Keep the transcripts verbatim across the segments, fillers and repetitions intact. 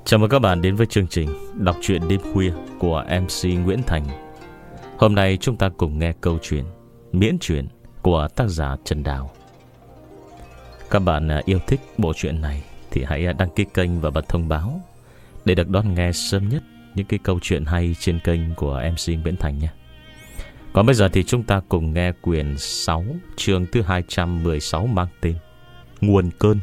Chào mừng các bạn đến với chương trình Đọc truyện đêm khuya của em xê Nguyễn Thành. Hôm nay chúng ta cùng nghe câu chuyện Miễn truyện của tác giả Trần Đào. Các bạn yêu thích bộ truyện này thì hãy đăng ký kênh và bật thông báo để được đón nghe sớm nhất những cái câu chuyện hay trên kênh của em xê Nguyễn Thành nhé. Còn bây giờ thì chúng ta cùng nghe quyển sáu, chương thứ hai trăm mười sáu mang tên Nguồn Cơn.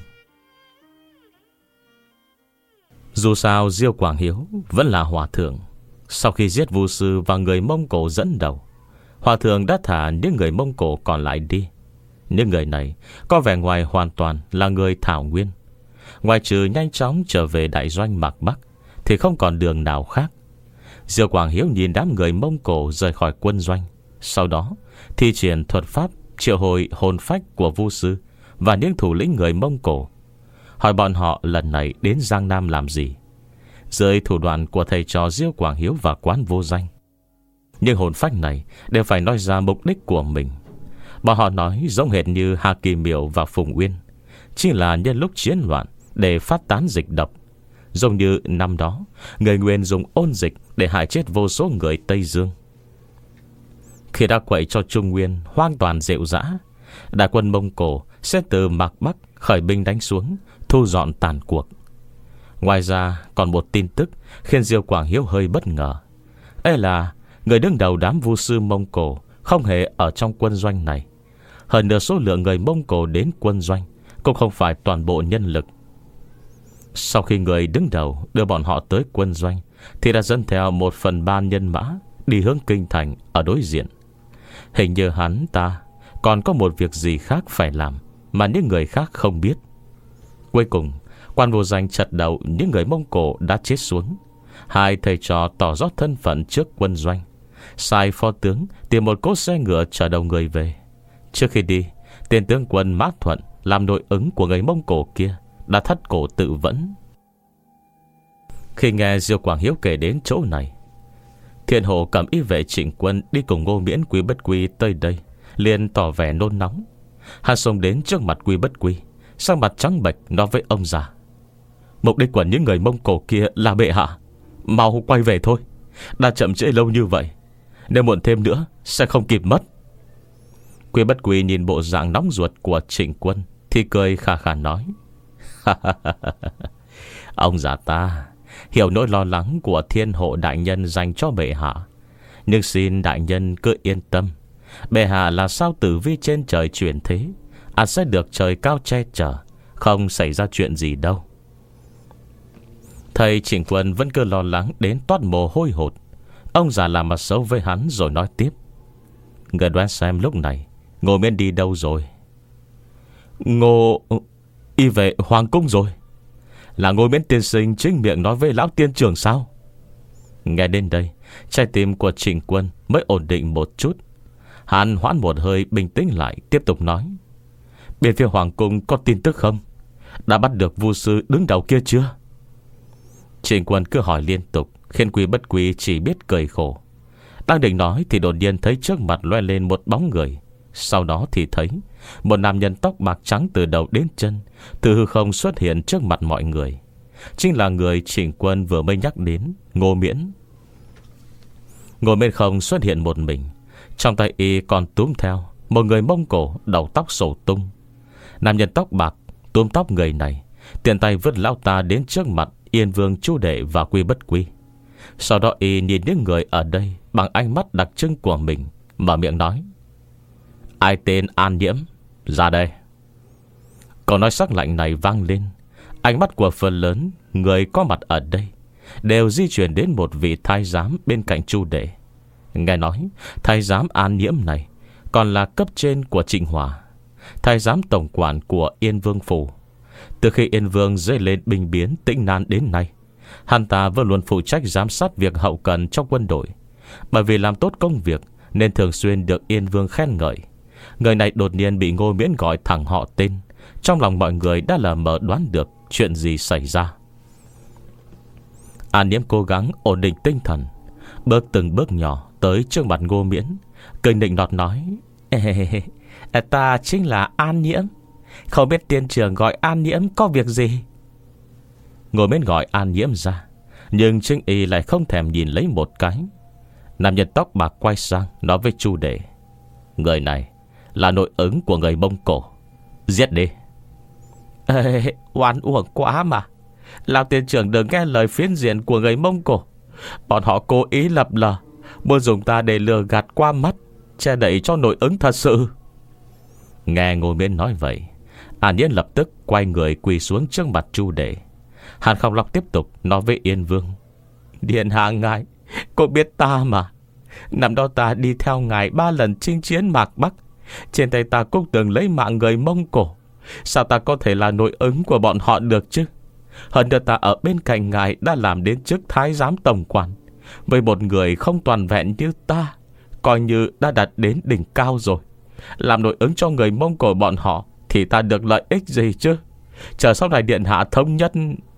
Dù sao Diêu Quảng Hiếu vẫn là hòa thượng. Sau khi giết Vu sư và người Mông Cổ dẫn đầu, hòa thượng đã thả những người Mông Cổ còn lại đi. Những người này có vẻ ngoài hoàn toàn là người Thảo Nguyên. Ngoài trừ nhanh chóng trở về đại doanh Mạc Bắc thì không còn đường nào khác. Diêu Quảng Hiếu nhìn đám người Mông Cổ rời khỏi quân doanh, sau đó thi triển thuật pháp triệu hồi hồn phách của Vu sư và những thủ lĩnh người Mông Cổ, hỏi bọn họ lần này đến Giang Nam làm gì. Dưới thủ đoạn của thầy trò Diêu Quảng Hiếu và Quán Vô Danh, nhưng hồn phách này đều phải nói ra mục đích của mình. Bọn họ nói giống hệt như Hà Kỳ Miểu và Phùng Uyên chỉ là nhân lúc chiến loạn để phát tán dịch độc, giống như năm đó người Nguyên dùng ôn dịch để hại chết vô số người Tây Dương. Khi đã quậy cho Trung Nguyên hoàn toàn rệu rã, đại quân Mông Cổ sẽ từ Mạc Bắc khởi binh đánh xuống, thu dọn tàn cuộc. Ngoài ra còn một tin tức khiến Diêu Quảng Hiếu hơi bất ngờ. Ấy là người đứng đầu đám Vu sư Mông Cổ không hề ở trong quân doanh này. Hơn nửa số lượng người Mông Cổ đến quân doanh cũng không phải toàn bộ nhân lực. Sau khi người đứng đầu đưa bọn họ tới quân doanh thì đã dẫn theo một phần ba nhân mã đi hướng kinh thành ở đối diện. Hình như hắn ta còn có một việc gì khác phải làm mà những người khác không biết. Cuối cùng Quan Vô Danh chặt đầu những người Mông Cổ đã chết xuống. Hai thầy trò tỏ rõ thân phận trước quân doanh, sai phó tướng tìm một cỗ xe ngựa chở đầu người về. Trước khi đi, tiền tướng quân Mã Thuận làm nội ứng của người Mông Cổ kia đã thắt cổ tự vẫn. Khi nghe Diêu Quảng Hiếu kể đến chỗ này, Thiên Hồ cầm y vệ Trịnh Quân đi cùng Ngô Miễn, Quý Bất Quy tới đây liền tỏ vẻ nôn nóng. Hắn xông đến trước mặt Quý Bất Quy, sắc mặt trắng bệch nói với ông già: "Mục đích của những người Mông Cổ kia là bệ hạ, mau quay về thôi. Đã chậm trễ lâu như vậy, nếu muộn thêm nữa sẽ không kịp mất." Quý Bất Quy nhìn bộ dạng nóng ruột của Trịnh Quân thì cười khà khà nói: "Ông già ta hiểu nỗi lo lắng của Thiên Hộ đại nhân dành cho bệ hạ, nhưng xin đại nhân cứ yên tâm. Bệ hạ là sao tử vi trên trời chuyển thế, ắt sẽ được trời cao che chở, không xảy ra chuyện gì đâu." Thầy Trịnh Quân vẫn cứ lo lắng đến toát mồ hôi hột. Ông già làm mặt xấu với hắn rồi nói tiếp: "Người đoán xem lúc này Ngô Miễn đi đâu rồi?" "Ngô... y vệ Hoàng cung rồi." "Là Ngô Miễn tiên sinh chính miệng nói với lão tiên trưởng sao?" Nghe đến đây, trái tim của Trịnh Quân mới ổn định một chút. Hắn hoãn một hơi bình tĩnh lại, tiếp tục nói: "Bên phía Hoàng cung có tin tức không? Đã bắt được Vu sư đứng đầu kia chưa?" Trịnh Quân cứ hỏi liên tục, khiến Quý Bất Quy chỉ biết cười khổ. Đang định nói thì đột nhiên thấy trước mặt loe lên một bóng người. Sau đó thì thấy một nam nhân tóc bạc trắng từ đầu đến chân từ hư không xuất hiện trước mặt mọi người. Chính là người Trịnh Quân vừa mới nhắc đến, Ngô Miễn. Ngô Miễn không xuất hiện một mình, trong tay y còn túm theo một người Mông Cổ đầu tóc xổ tung. Nam nhân tóc bạc túm tóc người này, tiện tay vứt lão ta đến trước mặt Yên Vương, Chu Đệ và Quý Bất Quy. Sau đó y nhìn những người ở đây bằng ánh mắt đặc trưng của mình, mở miệng nói: "Ai tên An Nhiễm, ra đây." Câu nói sắc lạnh này vang lên, ánh mắt của phần lớn người có mặt ở đây đều di chuyển đến một vị thái giám bên cạnh Chu Đệ. Nghe nói thái giám An Nhiễm này còn là cấp trên của Trịnh Hòa, thái giám tổng quản của Yên Vương phủ. Từ khi Yên Vương dấy lên binh biến Tĩnh Nan đến nay, hắn ta vẫn luôn phụ trách giám sát việc hậu cần trong quân đội. Bởi vì làm tốt công việc nên thường xuyên được Yên Vương khen ngợi. Người này đột nhiên bị Ngô Miễn gọi thẳng họ tên, trong lòng mọi người đã lờ mờ đoán được chuyện gì xảy ra. An Nhiễm cố gắng ổn định tinh thần, bước từng bước nhỏ tới trước mặt Ngô Miễn, cười nịnh nọt nói: "Ê, ta chính là An Nhiễm, không biết tiên trưởng gọi An Nhiễm có việc gì?" Ngồi bên gọi An Nhiễm ra, nhưng chính y lại không thèm nhìn lấy một cái. Nam nhân tóc bạc quay sang nói với Chu Đệ: người này là nội ứng của người Mông Cổ, giết đi. Ê, oan uổng quá mà. Lão tiên trưởng đừng nghe lời phiến diện của người Mông Cổ. Bọn họ cố ý lập lờ, muốn dùng ta để lừa gạt qua mắt, che đậy cho nội ứng thật sự. Nghe Ngô Miễn nói vậy, An Nhiễm lập tức quay người quỳ xuống trước mặt Chu Đệ. Hàn Không Long tiếp tục nói với Yên Vương: điện hạ ngài, cô biết ta mà. Năm đó ta đi theo ngài ba lần chinh chiến Mạc Bắc, trên tay ta cũng từng lấy mạng người Mông Cổ. Sao ta có thể là nội ứng của bọn họ được chứ? Hơn nữa ta ở bên cạnh ngài đã làm đến chức thái giám tổng quản. Với một người không toàn vẹn như ta, coi như đã đạt đến đỉnh cao rồi. Làm nội ứng cho người Mông Cổ bọn họ thì ta được lợi ích gì chứ? Chờ sau này điện hạ thống nhất.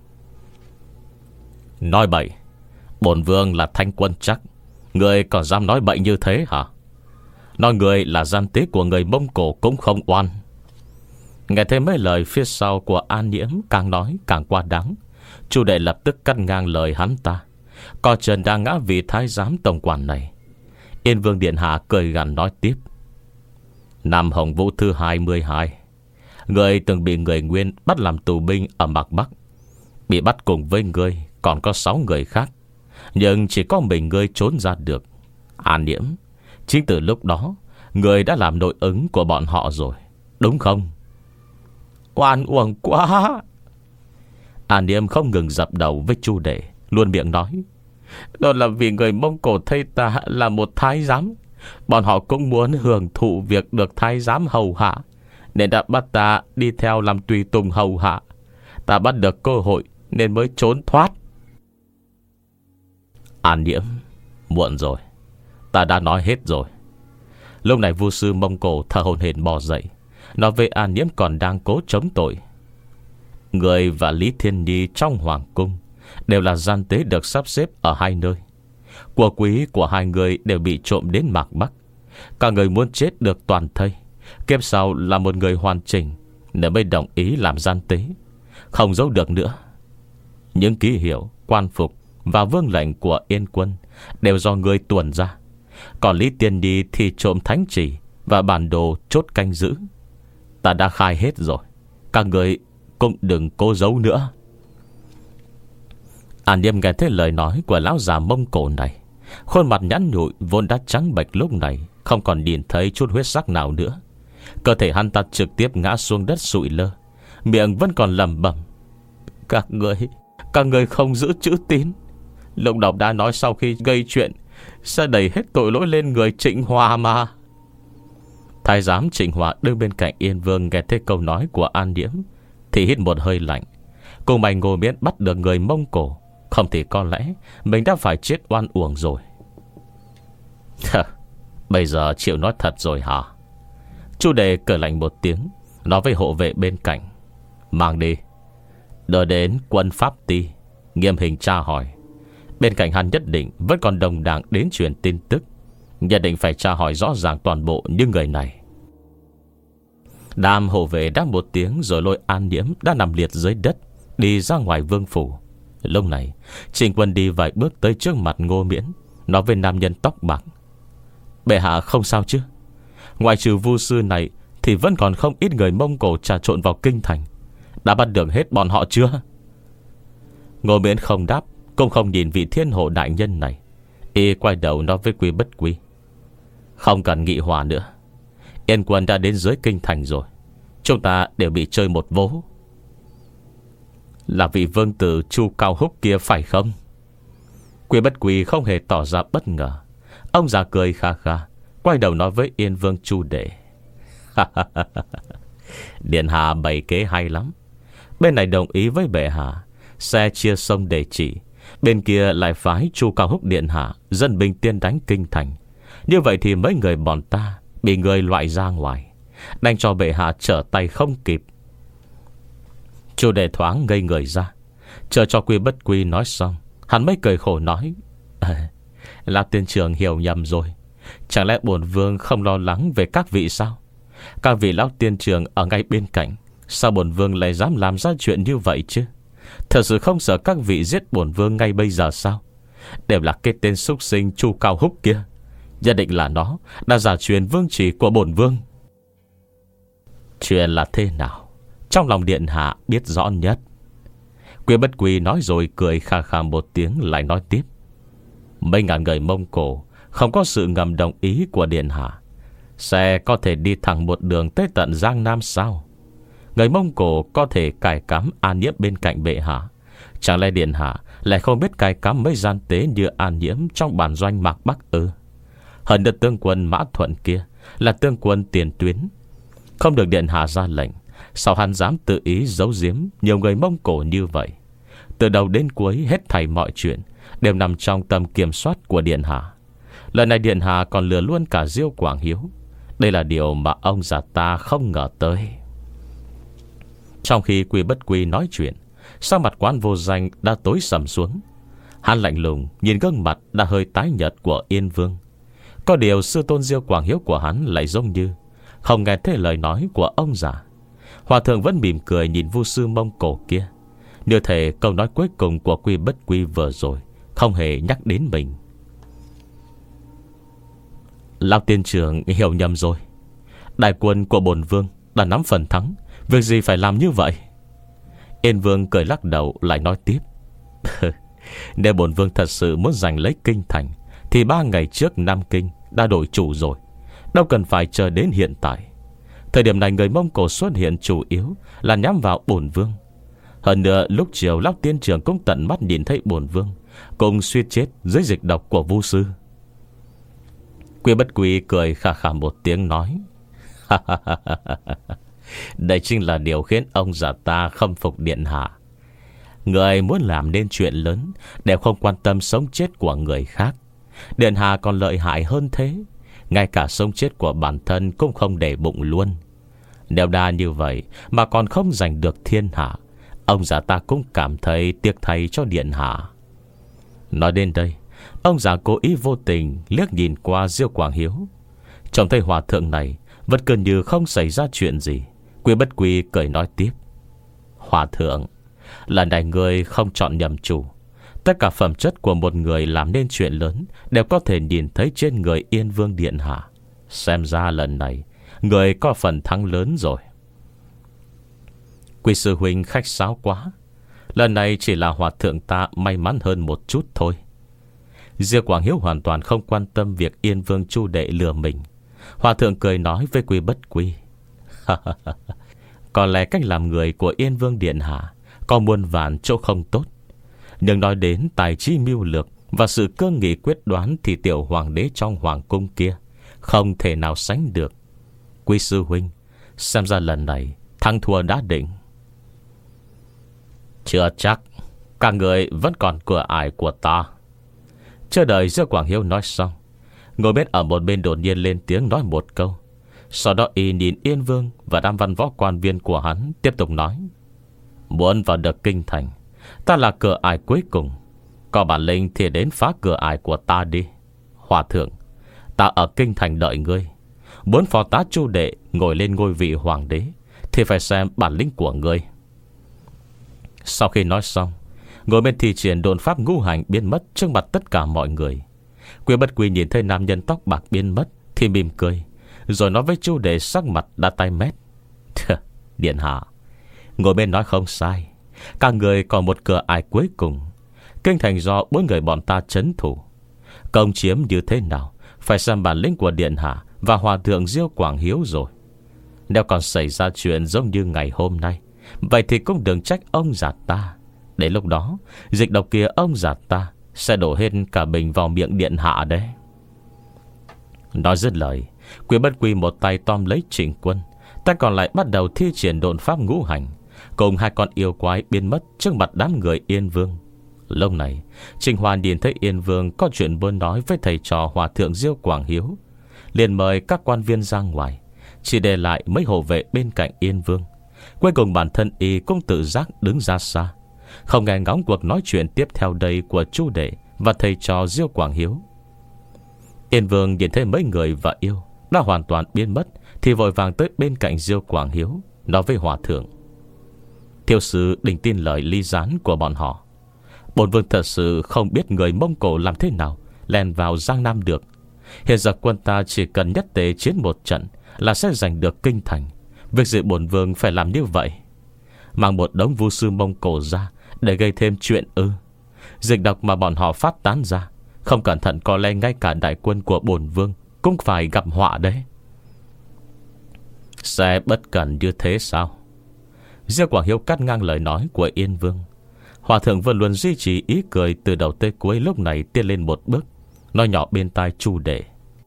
Nói bậy. Bổn vương là thanh quân chắc, người còn dám nói bậy như thế hả? Nói người là gian tế của người Mông Cổ cũng không oan. Nghe thấy mấy lời phía sau của An Nhiễm càng nói càng quá đáng, Chu Đệ lập tức cắt ngang lời hắn ta. Có Trần đang ngã vị thái giám tổng quản này. Yên Vương điện hạ cười gằn nói tiếp: năm Hồng Vũ thứ hai mươi hai, người từng bị người Nguyên bắt làm tù binh ở Mạc Bắc. Bị bắt cùng với người còn có sáu người khác, nhưng chỉ có mình ngươi trốn ra được. An Nhiễm, chính từ lúc đó người đã làm nội ứng của bọn họ rồi, đúng không? Oan uổng quá. An Nhiễm không ngừng dập đầu với Chu Đệ, luôn miệng nói: đó là vì người Mông Cổ thấy ta là một thái giám. Bọn họ cũng muốn hưởng thụ việc được thái giám hầu hạ, nên đã bắt ta đi theo làm tùy tùng hầu hạ. Ta bắt được cơ hội nên mới trốn thoát. An Nhiễm, muộn rồi, ta đã nói hết rồi. Lúc này Vu sư Mông Cổ thở hổn hển bò dậy, nói với An Nhiễm còn đang cố chống tội: người và Lý Thiên Nhi trong hoàng cung đều là gian tế được sắp xếp ở hai nơi. Của quý của hai người đều bị trộm đến Mạc Bắc. Cả người muốn chết được toàn thây, kiếp sau là một người hoàn chỉnh, nên mới đồng ý làm gian tế, không giấu được nữa. Những ký hiệu, quan phục và vương lệnh của Yên quân đều do người tuồn ra. Còn Lý Tiên Nhi thì trộm thánh chỉ và bản đồ chốt canh giữ. Ta đã khai hết rồi, các người cũng đừng cố giấu nữa. An Nhiễm nghe thấy lời nói của lão già Mông Cổ này, khuôn mặt nhẵn nhụi vốn đã trắng bệch lúc này không còn nhìn thấy chút huyết sắc nào nữa. Cơ thể hắn ta trực tiếp ngã xuống đất sụi lơ, miệng vẫn còn lẩm bẩm: Các người Các người không giữ chữ tín. Lục Độc đã nói sau khi gây chuyện sẽ đẩy hết tội lỗi lên người Trịnh Hòa mà. Thái giám Trịnh Hòa đứng bên cạnh Yên Vương nghe thấy câu nói của An Nhiễm thì hít một hơi lạnh. Cùng mày Ngô Miễn bắt được người Mông Cổ, không thì có lẽ mình đã phải chết oan uổng rồi. Bây giờ chịu nói thật rồi hả? Chu Đệ cười lạnh một tiếng, nói với hộ vệ bên cạnh: Mang đi, đợi đến quân Pháp Ti nghiêm hình tra hỏi. Bên cạnh hắn nhất định vẫn còn đồng đảng đến truyền tin tức, nhất định phải tra hỏi rõ ràng toàn bộ những người này. Đám hộ vệ đáp một tiếng rồi lôi An Nhiễm đã nằm liệt dưới đất đi ra ngoài vương phủ. Lúc này Trịnh Quân đi vài bước tới trước mặt Ngô Miễn, nói với nam nhân tóc bạc: Bệ hạ không sao chứ? Ngoài trừ Vu sư này thì vẫn còn không ít người Mông Cổ trà trộn vào kinh thành. Đã bắt được hết bọn họ chưa? Ngô Miễn không đáp, cũng không nhìn vị thiên hộ đại nhân này. Y quay đầu nói với Quý Bất Quy: Không cần nghị hòa nữa, Yên quân đã đến dưới kinh thành rồi. Chúng ta đều bị chơi một vố. Là vị vương tử Chu Cao Húc kia phải không? Quý Bất Quy không hề tỏ ra bất ngờ. Ông già cười kha kha, quay đầu nói với Yên Vương Chu Đệ: Điện hạ bày kế hay lắm. Bên này đồng ý với bệ hạ sẽ chia sông để chỉ, bên kia lại phái Chu Cao Húc điện hạ dân binh tiên đánh kinh thành. Như vậy thì mấy người bọn ta bị người loại ra ngoài, đánh cho bệ hạ trở tay không kịp. Chu Đệ thoáng ngây người ra, chờ cho Quý Bất Quy nói xong, hắn mới cười khổ nói: à, Lão tiên trưởng hiểu nhầm rồi. Chẳng lẽ bổn vương không lo lắng về các vị sao? Các vị lão tiên trưởng ở ngay bên cạnh, sao bổn vương lại dám làm ra chuyện như vậy chứ? Thật sự không sợ các vị giết bổn vương ngay bây giờ sao? Đều là cái tên súc sinh Chu Cao Húc kia. Nhất định là nó đã giả truyền vương chỉ của bổn vương. Chuyện là thế nào, trong lòng điện hạ biết rõ nhất. Quy Bất Quy nói rồi cười khà khà một tiếng, lại nói tiếp. Mấy ngàn người Mông Cổ không có sự ngầm đồng ý của điện hạ sẽ có thể đi thẳng một đường tới tận Giang Nam sao? Người Mông Cổ có thể cài cắm An Nhiễm bên cạnh bệ hạ, chẳng lẽ điện hạ lại không biết cài cắm mấy gian tế như An Nhiễm trong bản doanh Mạc Bắc ư? Hơn được tướng quân Mã Thuận kia là tướng quân tiền tuyến, không được điện hạ ra lệnh, sao hắn dám tự ý giấu giếm nhiều người Mông Cổ như vậy? Từ đầu đến cuối hết thảy mọi chuyện đều nằm trong tầm kiểm soát của điện hạ. Lần này điện hạ còn lừa luôn cả Diêu Quảng Hiếu. Đây là điều mà ông già ta không ngờ tới. Trong khi Quy Bất Quy nói chuyện, sắc mặt Quán Vô Danh đã tối sầm xuống. Hắn lạnh lùng nhìn gương mặt đã hơi tái nhợt của Yên Vương. Có điều sư tôn Diêu Quảng Hiếu của hắn lại giống như không nghe thấy lời nói của ông già. Hòa thượng vẫn mỉm cười nhìn vu sư Mông Cổ kia, như thể câu nói cuối cùng của Quy Bất Quy vừa rồi không hề nhắc đến mình. Lão tiên trưởng hiểu nhầm rồi. Đại quân của bổn vương đã nắm phần thắng, việc gì phải làm như vậy? Yên Vương cười lắc đầu, lại nói tiếp. Nếu bổn vương thật sự muốn giành lấy kinh thành thì ba ngày trước Nam Kinh đã đổi chủ rồi, đâu cần phải chờ đến hiện tại. Thời điểm này người Mông Cổ xuất hiện chủ yếu là nhắm vào bổn vương. Hơn nữa lúc chiều Lão tiên trưởng cũng tận mắt nhìn thấy bổn vương cùng suýt chết dưới dịch độc của vu sư. Quy Bất Quy cười khà khà một tiếng nói. Đây chính là điều khiến ông già ta khâm phục điện hạ. Người muốn làm nên chuyện lớn đều không quan tâm sống chết của người khác. Điện hạ còn lợi hại hơn thế, ngay cả sống chết của bản thân cũng không để bụng luôn. Nếu đa như vậy mà còn không giành được thiên hạ, ông già ta cũng cảm thấy tiếc thay cho điện hạ. Nói đến đây, ông già cố ý vô tình liếc nhìn qua Diêu Quảng Hiếu. Trông thấy hòa thượng này vẫn cứ như không xảy ra chuyện gì. Quy Bất Quy cười nói tiếp. Hòa thượng, lần này người không chọn nhầm chủ. Tất cả phẩm chất của một người làm nên chuyện lớn đều có thể nhìn thấy trên người Yên Vương điện hạ. Xem ra lần này người có phần thắng lớn rồi. Quy sư huynh khách sáo quá. Lần này chỉ là hòa thượng ta may mắn hơn một chút thôi. Diêu Quảng Hiếu hoàn toàn không quan tâm việc Yên Vương Chu đệ lừa mình. Hòa thượng cười nói với Quy Bất Quy. Có lẽ cách làm người của Yên Vương điện hạ có muôn vàn chỗ không tốt, nhưng nói đến tài trí mưu lược và sự cương nghị quyết đoán thì tiểu hoàng đế trong hoàng cung kia không thể nào sánh được. Quy sư huynh, xem ra lần này thắng thua đã định. Chưa chắc, các người vẫn còn cửa ải của ta. Chờ đợi Diêu Quảng Hiếu nói xong, ngồi bên ở một bên đột nhiên lên tiếng nói một câu. Sau đó y nhìn Yên Vương và đám văn võ quan viên của hắn, tiếp tục nói. Muốn vào được kinh thành, ta là cửa ải cuối cùng. Có bản lĩnh thì đến phá cửa ải của ta đi. Hòa thượng, ta ở kinh thành đợi ngươi. Muốn phó tá Chu đệ ngồi lên ngôi vị hoàng đế thì phải xem bản lĩnh của ngươi. Sau khi nói xong, ngồi bên thi triển độn pháp ngũ hành biến mất trước mặt tất cả mọi người. Quy Bất Quy nhìn thấy nam nhân tóc bạc biến mất thì mỉm cười, rồi nói với Chu đệ sắc mặt đã tái mét. Điện hạ, ngồi bên nói không sai. Các người còn một cửa ải cuối cùng. Kinh thành do bốn người bọn ta trấn thủ. Công chiếm như thế nào phải xem bản lĩnh của điện hạ và hòa thượng Diêu Quảng Hiếu rồi. Nếu còn xảy ra chuyện giống như ngày hôm nay, vậy thì cũng đừng trách ông già ta. Đến lúc đó, dịch độc kia ông già ta sẽ đổ hết cả bình vào miệng điện hạ đấy. Nói dứt lời, Quy Bất Quy một tay tóm lấy Trịnh Quân, tay còn lại bắt đầu thi triển độn pháp ngũ hành, cùng hai con yêu quái biến mất trước mặt đám người Yên Vương. Lúc này, Trịnh Hoàn nhìn thấy Yên Vương có chuyện muốn nói với thầy trò hòa thượng Diêu Quảng Hiếu, liền mời các quan viên ra ngoài, chỉ để lại mấy hộ vệ bên cạnh Yên Vương. Cuối cùng bản thân y cũng tự giác đứng ra xa, không nghe ngóng cuộc nói chuyện tiếp theo đây của Chu đệ và thầy trò Diêu Quảng Hiếu. Yên Vương nhìn thấy mấy người và yêu đã hoàn toàn biến mất thì vội vàng tới bên cạnh Diêu Quảng Hiếu, nói với hòa thượng. Thiếu sư định tin lời ly gián của bọn họ. Bổn vương thật sự không biết người Mông Cổ làm thế nào len vào Giang Nam được. Hiện giờ quân ta chỉ cần nhất tế chiến một trận là sẽ giành được kinh thành. Việc gì bổn vương phải làm như vậy? Mang một đống vu sư Mông Cổ ra để gây thêm chuyện ư? Dịch độc mà bọn họ phát tán ra, không cẩn thận có lẽ ngay cả đại quân của bổn vương cũng phải gặp họa đấy. Sẽ bất cẩn như thế sao? Diêu Quảng Hiếu cắt ngang lời nói của Yên Vương. Hòa thượng vẫn luôn duy trì ý cười từ đầu tới cuối, lúc này tiến lên một bước, nói nhỏ bên tai Chu Đệ: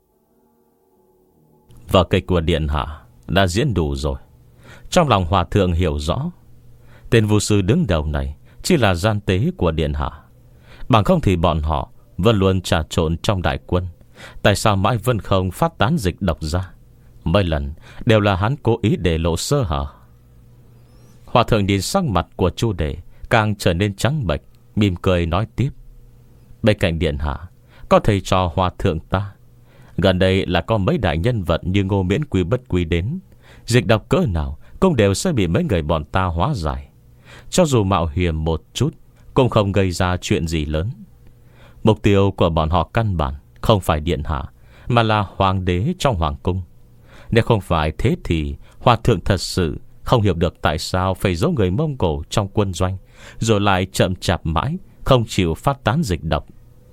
vở kịch của điện hạ đã diễn đủ rồi. Trong lòng hòa thượng hiểu rõ, tên vu sư đứng đầu này chỉ là gian tế của điện hạ. Bằng không thì bọn họ vẫn luôn trà trộn trong đại quân. Tại sao mãi vẫn không phát tán dịch độc ra? Mấy lần đều là hắn cố ý để lộ sơ hở. Hòa thượng nhìn sắc mặt của Chu Đệ càng trở nên trắng bệch, mỉm cười nói tiếp: bên cạnh điện hạ có thầy trò hòa thượng ta. Gần đây là có mấy đại nhân vật như Ngô Miễn Quy Bất Quy đến. Dịch độc cỡ nào cũng đều sẽ bị mấy người bọn ta hóa giải. Cho dù mạo hiểm một chút cũng không gây ra chuyện gì lớn. Mục tiêu của bọn họ căn bản không phải điện hạ, mà là hoàng đế trong hoàng cung. Nếu không phải thế thì hòa thượng thật sự không hiểu được tại sao phải giấu người Mông Cổ trong quân doanh, rồi lại chậm chạp mãi không chịu phát tán dịch độc.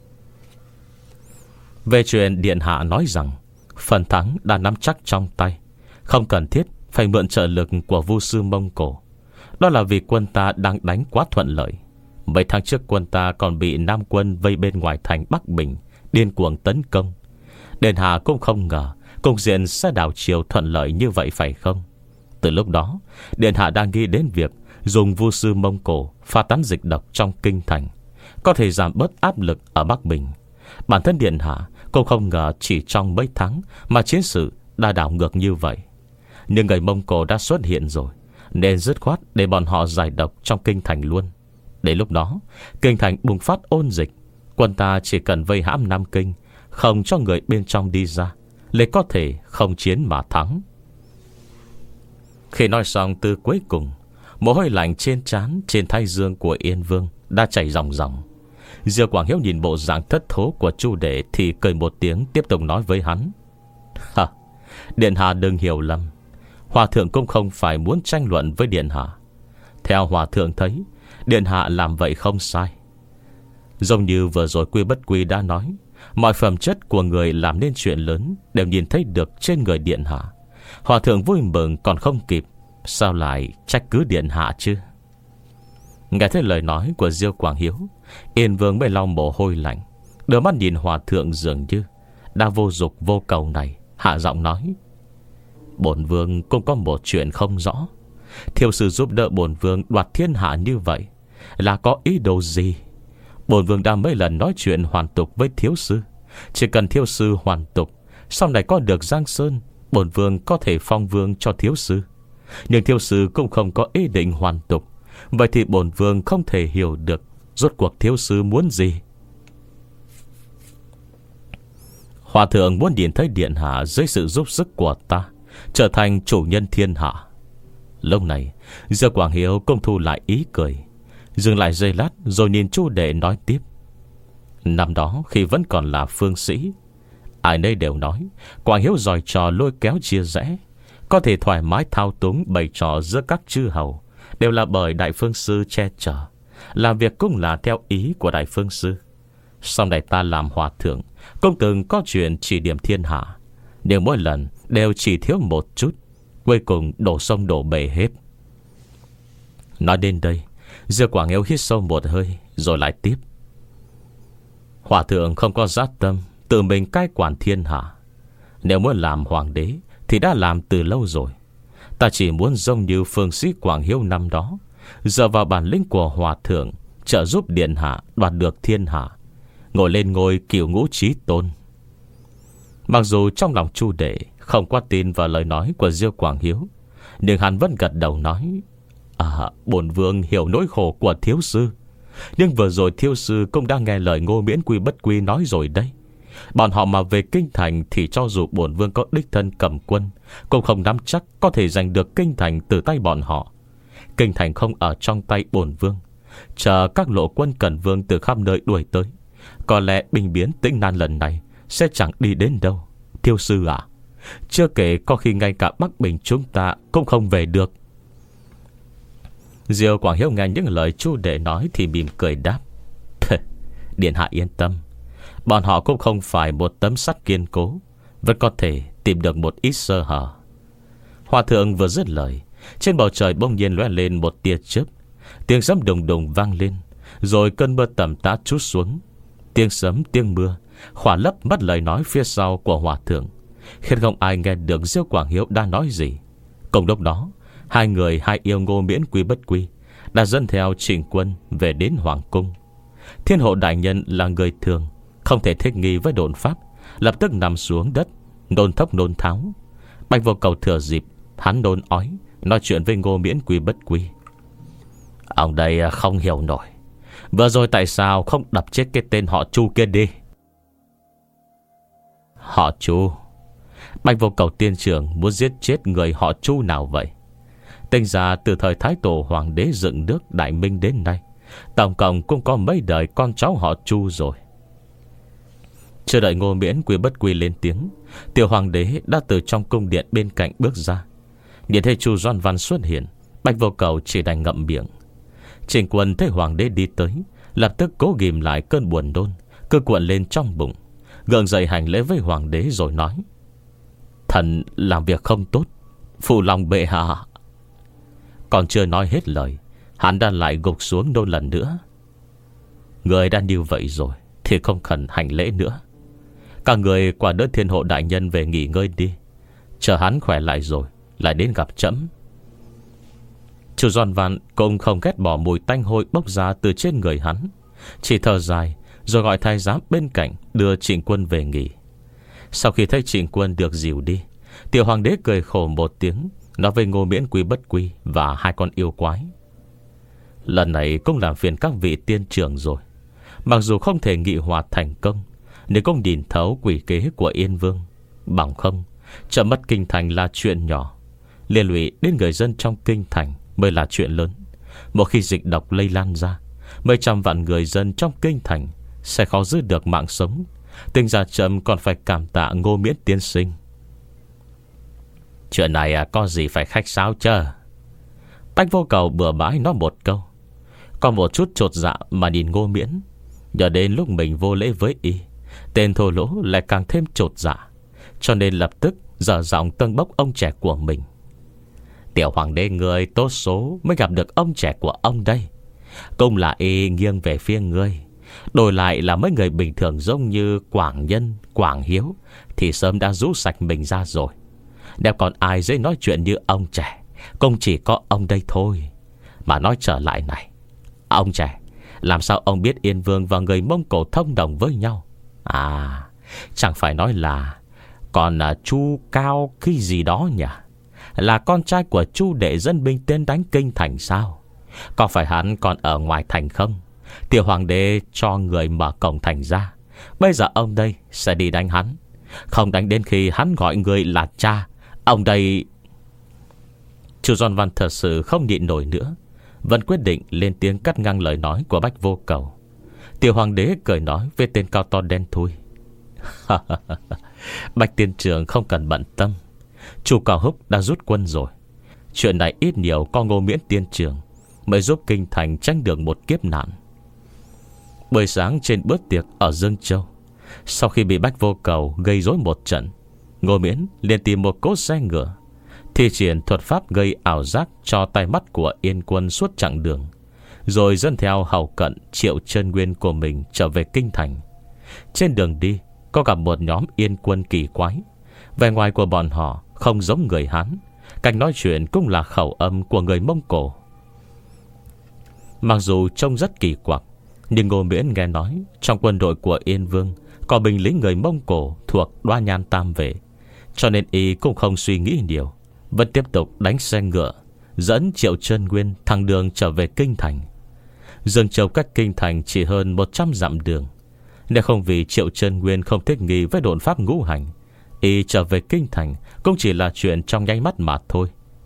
Về chuyện điện hạ nói rằng phần thắng đã nắm chắc trong tay, không cần thiết phải mượn trợ lực của vu sư Mông Cổ. Đó là vì quân ta đang đánh quá thuận lợi. Mấy tháng trước quân ta còn bị Nam quân vây bên ngoài thành Bắc Bình, điên cuồng tấn công. Điện hạ cũng không ngờ cục diện sẽ đảo chiều thuận lợi như vậy phải không? Từ lúc đó điện hạ đang nghĩ đến việc dùng vu sư Mông Cổ phát tán dịch độc trong kinh thành, có thể giảm bớt áp lực ở Bắc Bình. Bản thân điện hạ cũng không ngờ chỉ trong mấy tháng mà chiến sự đã đảo ngược như vậy. Nhưng người Mông Cổ đã xuất hiện rồi, nên dứt khoát để bọn họ giải độc trong kinh thành luôn. Đến lúc đó kinh thành bùng phát ôn dịch, quân ta chỉ cần vây hãm Nam Kinh, không cho người bên trong đi ra, để có thể không chiến mà thắng. Khi nói xong từ cuối cùng, mồ hôi lạnh trên trán, trên thái dương của Yên Vương đã chảy ròng ròng. Diêu Quảng Hiếu nhìn bộ dạng thất thố của Chu Đệ thì cười một tiếng, tiếp tục nói với hắn: ha, điện hạ đừng hiểu lầm, hòa thượng cũng không phải muốn tranh luận với điện hạ. Theo hòa thượng thấy, điện hạ làm vậy không sai. Giống như vừa rồi Quy Bất Quy đã nói, mọi phẩm chất của người làm nên chuyện lớn đều nhìn thấy được trên người điện hạ. Hòa thượng vui mừng còn không kịp, sao lại trách cứ điện hạ chứ? Nghe thấy lời nói của Diêu Quảng Hiếu, Yên Vương mới lau mồ hôi lạnh, đôi mắt nhìn hòa thượng dường như đã vô dục vô cầu này, hạ giọng nói: bổn vương cũng có một chuyện không rõ. Thiếu sư giúp đỡ bổn vương đoạt thiên hạ như vậy là có ý đồ gì? Bổn vương đã mấy lần nói chuyện hoàn tục với thiếu sư. Chỉ cần thiếu sư hoàn tục, sau này có được Giang Sơn, bổn vương có thể phong vương cho thiếu sư. Nhưng thiếu sư cũng không có ý định hoàn tục. Vậy thì bổn vương không thể hiểu được rốt cuộc thiếu sư muốn gì. Hòa thượng muốn nhìn thấy điện hạ dưới sự giúp sức của ta trở thành chủ nhân thiên hạ. Lúc này Diêu Quảng Hiếu cũng thu lại ý cười, dừng lại giây lát rồi nhìn Chu Đệ nói tiếp: năm đó khi vẫn còn là phương sĩ, ai nấy đều nói Quảng Hiếu giỏi trò lôi kéo chia rẽ, có thể thoải mái thao túng bày trò giữa các chư hầu, đều là bởi Đại Phương Sư che chở, làm việc cũng là theo ý của Đại Phương Sư. Sau này ta làm hòa thượng cũng từng có chuyện chỉ điểm thiên hạ, nhưng mỗi lần đều chỉ thiếu một chút, cuối cùng đổ sông đổ bể hết. Nói đến đây, Diêu Quảng Hiếu hít sâu một hơi rồi lại tiếp: hòa thượng không có dã tâm tự mình cai quản thiên hạ. Nếu muốn làm hoàng đế thì đã làm từ lâu rồi. Ta chỉ muốn giống như phương sĩ Quảng Hiếu năm đó, dựa vào bản lĩnh của hòa thượng trợ giúp điện hạ đoạt được thiên hạ, ngồi lên ngôi cửu ngũ chí tôn. Mặc dù trong lòng Chu Đệ không quá tin vào lời nói của Diêu Quảng Hiếu, nhưng hắn vẫn gật đầu nói: à, bổn vương hiểu nỗi khổ của thiếu sư. Nhưng vừa rồi thiếu sư cũng đã nghe lời Ngô Miễn Quy Bất Quy nói rồi đấy. Bọn họ mà về kinh thành thì cho dù bổn vương có đích thân cầm quân, cũng không nắm chắc có thể giành được kinh thành từ tay bọn họ. Kinh thành không ở trong tay bổn vương, chờ các lộ quân Cẩn Vương từ khắp nơi đuổi tới, có lẽ binh biến Tĩnh Nan lần này sẽ chẳng đi đến đâu. Thiêu sư à, chưa kể có khi ngay cả Bắc Bình chúng ta cũng không về được. Diêu Quảng Hiếu nghe những lời Chu đệ nói thì mỉm cười đáp: Điện hạ yên tâm, bọn họ cũng không phải một tấm sắt kiên cố, vẫn có thể tìm được một ít sơ hở. Hòa thượng vừa dứt lời, trên bầu trời bỗng nhiên lóe lên một tia chớp, tiếng sấm đùng đùng vang lên, rồi cơn mưa tầm tã trút xuống. Tiếng sấm tiếng mưa khỏa lấp mất lời nói phía sau của hòa thượng, khiến không ai nghe được Diêu Quảng Hiếu đã nói gì. Cùng lúc đó, hai người hai yêu Ngô Miễn Quy Bất Quy đã dẫn theo Trịnh Quân về đến hoàng cung. Thiên Hộ đại nhân là người thường, không thể thích nghi với độn pháp, lập tức nằm xuống đất, nôn thốc nôn tháo. Bạch Vô Cầu thừa dịp hắn nôn ói, nói chuyện với Ngô Miễn Quy Bất Quy: Ông đây không hiểu nổi, vừa rồi tại sao không đập chết cái tên họ Chu kia đi? Họ Chu? Bạch Vô Cầu tiên trưởng muốn giết chết người họ Chu nào vậy? Tính ra từ thời Thái Tổ Hoàng đế dựng nước Đại Minh đến nay, tổng cộng cũng có mấy đời con cháu họ Chu rồi. Chưa đợi Ngô Miễn Quy Bất Quy lên tiếng, tiểu hoàng đế đã từ trong cung điện bên cạnh bước ra. Nhìn thấy Chu Doan Văn xuất hiện, Bạch Vô Cầu chỉ đành ngậm miệng. Trịnh Quân thấy hoàng đế đi tới, lập tức cố ghìm lại cơn buồn nôn cứ cuộn lên trong bụng, gượng dậy hành lễ với hoàng đế rồi nói: Thần làm việc không tốt, phụ lòng bệ hạ. Còn chưa nói hết lời, hắn đã lại gục xuống nôn lần nữa. Người đã như vậy rồi thì không cần hành lễ nữa. Các người qua đỡ Thiên Hộ đại nhân về nghỉ ngơi đi, chờ hắn khỏe lại rồi lại đến gặp trẫm. Chu Doan Văn cũng không ghét bỏ mùi tanh hôi bốc ra từ trên người hắn, chỉ thở dài rồi gọi thái giám bên cạnh đưa Trịnh Quân về nghỉ. Sau khi thấy Trịnh Quân được dìu đi, tiểu hoàng đế cười khổ một tiếng, nói với Ngô Miễn Quy Bất Quy và hai con yêu quái: Lần này cũng làm phiền các vị tiên trưởng rồi. Mặc dù không thể nghị hòa thành công, nếu cũng nhìn thấu quỷ kế của Yên Vương, bằng không chậm mất kinh thành là chuyện nhỏ, liên lụy đến người dân trong kinh thành mới là chuyện lớn. Một khi dịch độc lây lan ra, mấy trăm vạn người dân trong kinh thành sẽ khó giữ được mạng sống. Tính ra chậm còn phải cảm tạ Ngô Miễn tiên sinh. Chuyện này à, có gì phải khách sáo chứ? Bạch Vô Cầu bừa bãi nói một câu, còn một chút chột dạ mà nhìn Ngô Miễn. Nhờ đến lúc mình vô lễ với y, tên thô lỗ lại càng thêm chột dạ, cho nên lập tức dở giọng tâng bốc ông trẻ của mình: Tiểu hoàng đế người tốt số mới gặp được ông trẻ của ông đây. Cũng là y nghiêng về phía ngươi, đổi lại là mấy người bình thường giống như Quảng Nhân, Quảng Hiếu thì sớm đã rũ sạch mình ra rồi. Nếu còn ai dễ nói chuyện như ông trẻ, cũng chỉ có ông đây thôi. Mà nói trở lại này, ông trẻ, làm sao ông biết Yên Vương và người Mông Cổ thông đồng với nhau? À, chẳng phải nói là còn là Chu Cao cái gì đó nhỉ? Là con trai của Chu đệ dân binh tiến đánh kinh thành sao? Có phải hắn còn ở ngoài thành không? Tiểu hoàng đế cho người mở cổng thành ra, bây giờ ông đây sẽ đi đánh hắn. Không đánh đến khi hắn gọi người là cha. Ông đây... Chu Doan Văn thật sự không nhịn nổi nữa, vẫn quyết định lên tiếng cắt ngang lời nói của Bạch Vô Cầu. Tiểu hoàng đế cười nói với tên cao to đen thui: Bạch tiên trưởng không cần bận tâm, Chu Cao Húc đã rút quân rồi. Chuyện này ít nhiều có Ngô Miễn tiên trưởng mới giúp kinh thành tránh được một kiếp nạn. Buổi sáng trên bữa tiệc ở Dương Châu, sau khi bị Bạch Vô Cầu gây rối một trận, Ngô Miễn liền tìm một cỗ xe ngựa, thi triển thuật pháp gây ảo giác cho tai mắt của Yên Quân suốt chặng đường, rồi dẫn theo hầu cận Triệu Chân Nguyên của mình trở về kinh thành. Trên đường đi có gặp một nhóm Yên Quân kỳ quái. Vẻ ngoài của bọn họ không giống người Hán, cách nói chuyện cũng là khẩu âm của người Mông Cổ. Mặc dù trông rất kỳ quặc, nhưng Ngô Miễn nghe nói trong quân đội của Yên Vương có binh lính người Mông Cổ thuộc Đoa Nhan Tam Vệ, cho nên y cũng không suy nghĩ nhiều, vẫn tiếp tục đánh xe ngựa dẫn Triệu Chân Nguyên thẳng đường trở về kinh thành. Dương Châu cách kinh thành chỉ hơn một trăm dặm đường. Nếu không vì Triệu Chân Nguyên không thích nghi với độn pháp ngũ hành, y trở về kinh thành cũng chỉ là chuyện trong nháy mắt mà thôi.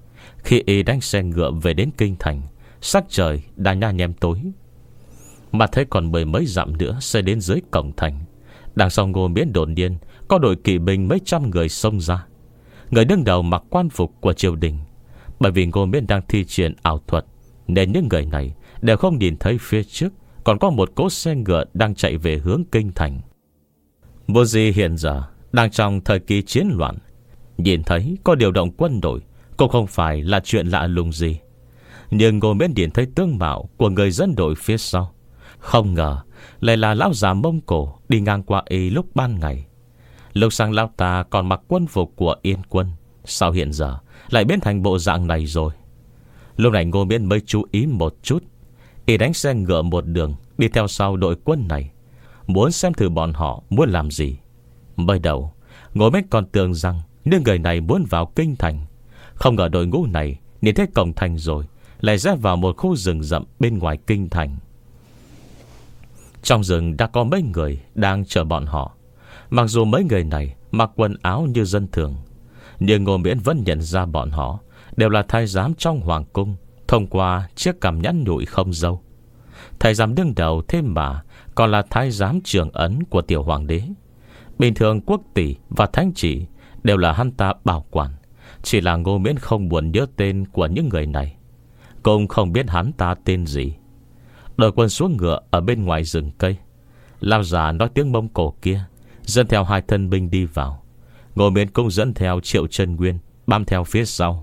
Khi y đánh xe ngựa về đến kinh thành, sắc trời đã nha nhem tối, mà thấy còn mười mấy dặm nữa sẽ đến dưới cổng thành. Đằng sau Ngô Miễn đột nhiên có đội kỵ binh mấy trăm người xông ra. Người đứng đầu mặc quan phục của triều đình. Bởi vì Ngô Miễn đang thi triển ảo thuật, nên những người này đều không nhìn thấy phía trước còn có một cỗ xe ngựa đang chạy về hướng kinh thành. Vô gì hiện giờ đang trong thời kỳ chiến loạn, nhìn thấy có điều động quân đội cũng không phải là chuyện lạ lùng gì. Nhưng Ngô Miễn nhìn thấy tướng mạo của người dẫn đội phía sau, không ngờ lại là lão già Mông Cổ đi ngang qua y lúc ban ngày. Lúc sang lão ta còn mặc quân phục của Yên quân, sao hiện giờ lại biến thành bộ dạng này rồi? Lúc này Ngô Miễn mới chú ý một chút. Y đánh xe ngựa một đường đi theo sau đội quân này, muốn xem thử bọn họ muốn làm gì. Mới đầu Ngô Miễn còn tưởng rằng những người này muốn vào kinh thành, không ngờ đội ngũ này nhìn thấy cổng thành rồi lại rẽ vào một khu rừng rậm bên ngoài kinh thành. Trong rừng đã có mấy người đang chờ bọn họ. Mặc dù mấy người này mặc quần áo như dân thường, nhưng Ngô Miễn vẫn nhận ra bọn họ đều là thái giám trong hoàng cung, thông qua chiếc cằm nhẵn nhụi không râu. Thái giám đứng đầu thêm mà còn là thái giám trưởng ấn của tiểu hoàng đế. Bình thường quốc tỷ và thánh chỉ đều là hắn ta bảo quản. Chỉ là Ngô Miễn không muốn nhớ tên của những người này, cũng không biết hắn ta tên gì. Đội quân xuống ngựa ở bên ngoài rừng cây. Lão già nói tiếng Mông Cổ kia dẫn theo hai thân binh đi vào. Ngô Miễn cũng dẫn theo Triệu Chân Nguyên bám theo phía sau.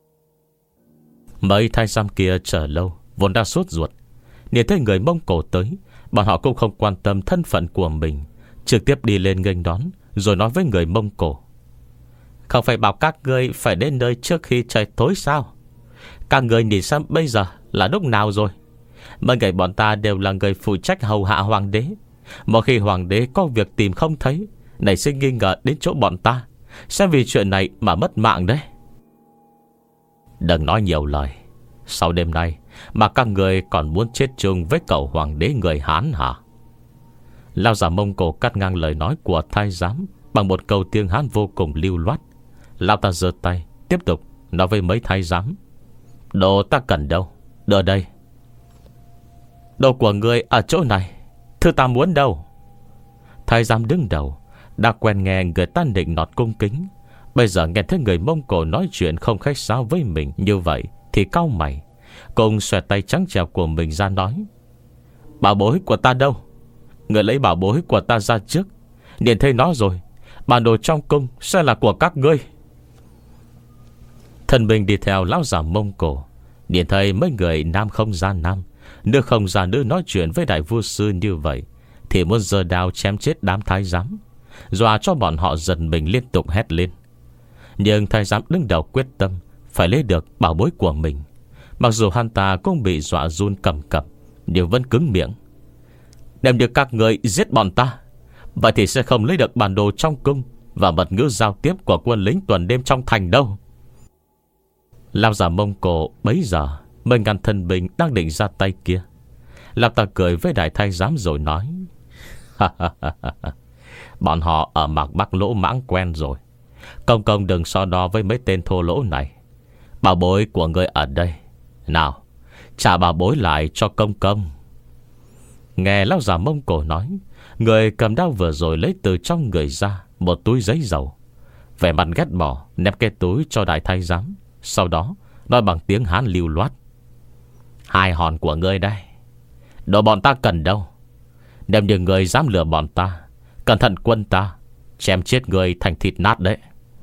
Mấy thái giám kia chờ lâu, vốn đã sốt ruột. Nhìn thấy người Mông Cổ tới, bọn họ cũng không quan tâm thân phận của mình, trực tiếp đi lên nghênh đón, rồi nói với người Mông Cổ: "Không phải bảo các ngươi phải đến nơi trước khi trời tối sao? Các ngươi nhìn xem bây giờ là lúc nào rồi? Mấy người bọn ta đều là người phụ trách hầu hạ hoàng đế. Một khi hoàng đế có việc tìm không thấy, nảy sinh nghi ngờ đến chỗ bọn ta, sẽ vì chuyện này mà mất mạng đấy. Đừng nói nhiều lời. Sau đêm nay mà các người còn muốn chết chung với cậu hoàng đế người Hán hả?" Lão già Mông Cổ cắt ngang lời nói của thái giám bằng một câu tiếng Hán vô cùng lưu loát. Lão ta giơ tay tiếp tục nói với mấy thái giám: "Đồ ta cần đâu? Đưa đây." "Đồ của người ở chỗ này, thưa ta muốn đâu?" Thái giám đứng đầu đã quen nghe người ta định nọt cung kính, bây giờ nghe thấy người Mông Cổ nói chuyện không khách sáo với mình như vậy thì cau mày, cùng xòe tay trắng trẻo của mình ra nói: "Bảo bối của ta đâu? Người lấy bảo bối của ta ra trước. Nhìn thấy nó rồi, bản đồ trong cung sẽ là của các ngươi." Thần binh đi theo lão già Mông Cổ, nhìn thấy mấy người nam không ra nam, nữ không ra nữ nói chuyện với đại vua sư như vậy, thì muốn giơ đao chém chết đám thái giám, dọa cho bọn họ giật mình liên tục hét lên. Nhưng thái giám đứng đầu quyết tâm phải lấy được bảo bối của mình. Mặc dù hắn ta cũng bị dọa run cầm cập, nhưng vẫn cứng miệng: "Nếu như các người giết bọn ta, vậy thì sẽ không lấy được bản đồ trong cung và mật ngữ giao tiếp của quân lính tuần đêm trong thành đâu." Lão già Mông Cổ bấy giờ mới ngăn thân binh đang định ra tay kia. Lão ta cười với đại thái giám rồi nói: "Bọn họ ở Mạc Bắc lỗ mãng quen rồi. Công công đừng so đo với mấy tên thô lỗ này. Bảo bối của ngươi ở đây. Nào, trả bảo bối lại cho công công." Nghe lão già Mông Cổ nói, người cầm đao vừa rồi lấy từ trong người ra một túi giấy dầu, vẻ mặt ghét bỏ ném cái túi cho đại thái giám. Sau đó nói bằng tiếng Hán lưu loát: "Hai hòn của ngươi đây. Đồ bọn ta cần đâu. Nếu như người dám lừa bọn ta, cẩn thận quân ta chém chết người thành thịt nát đấy."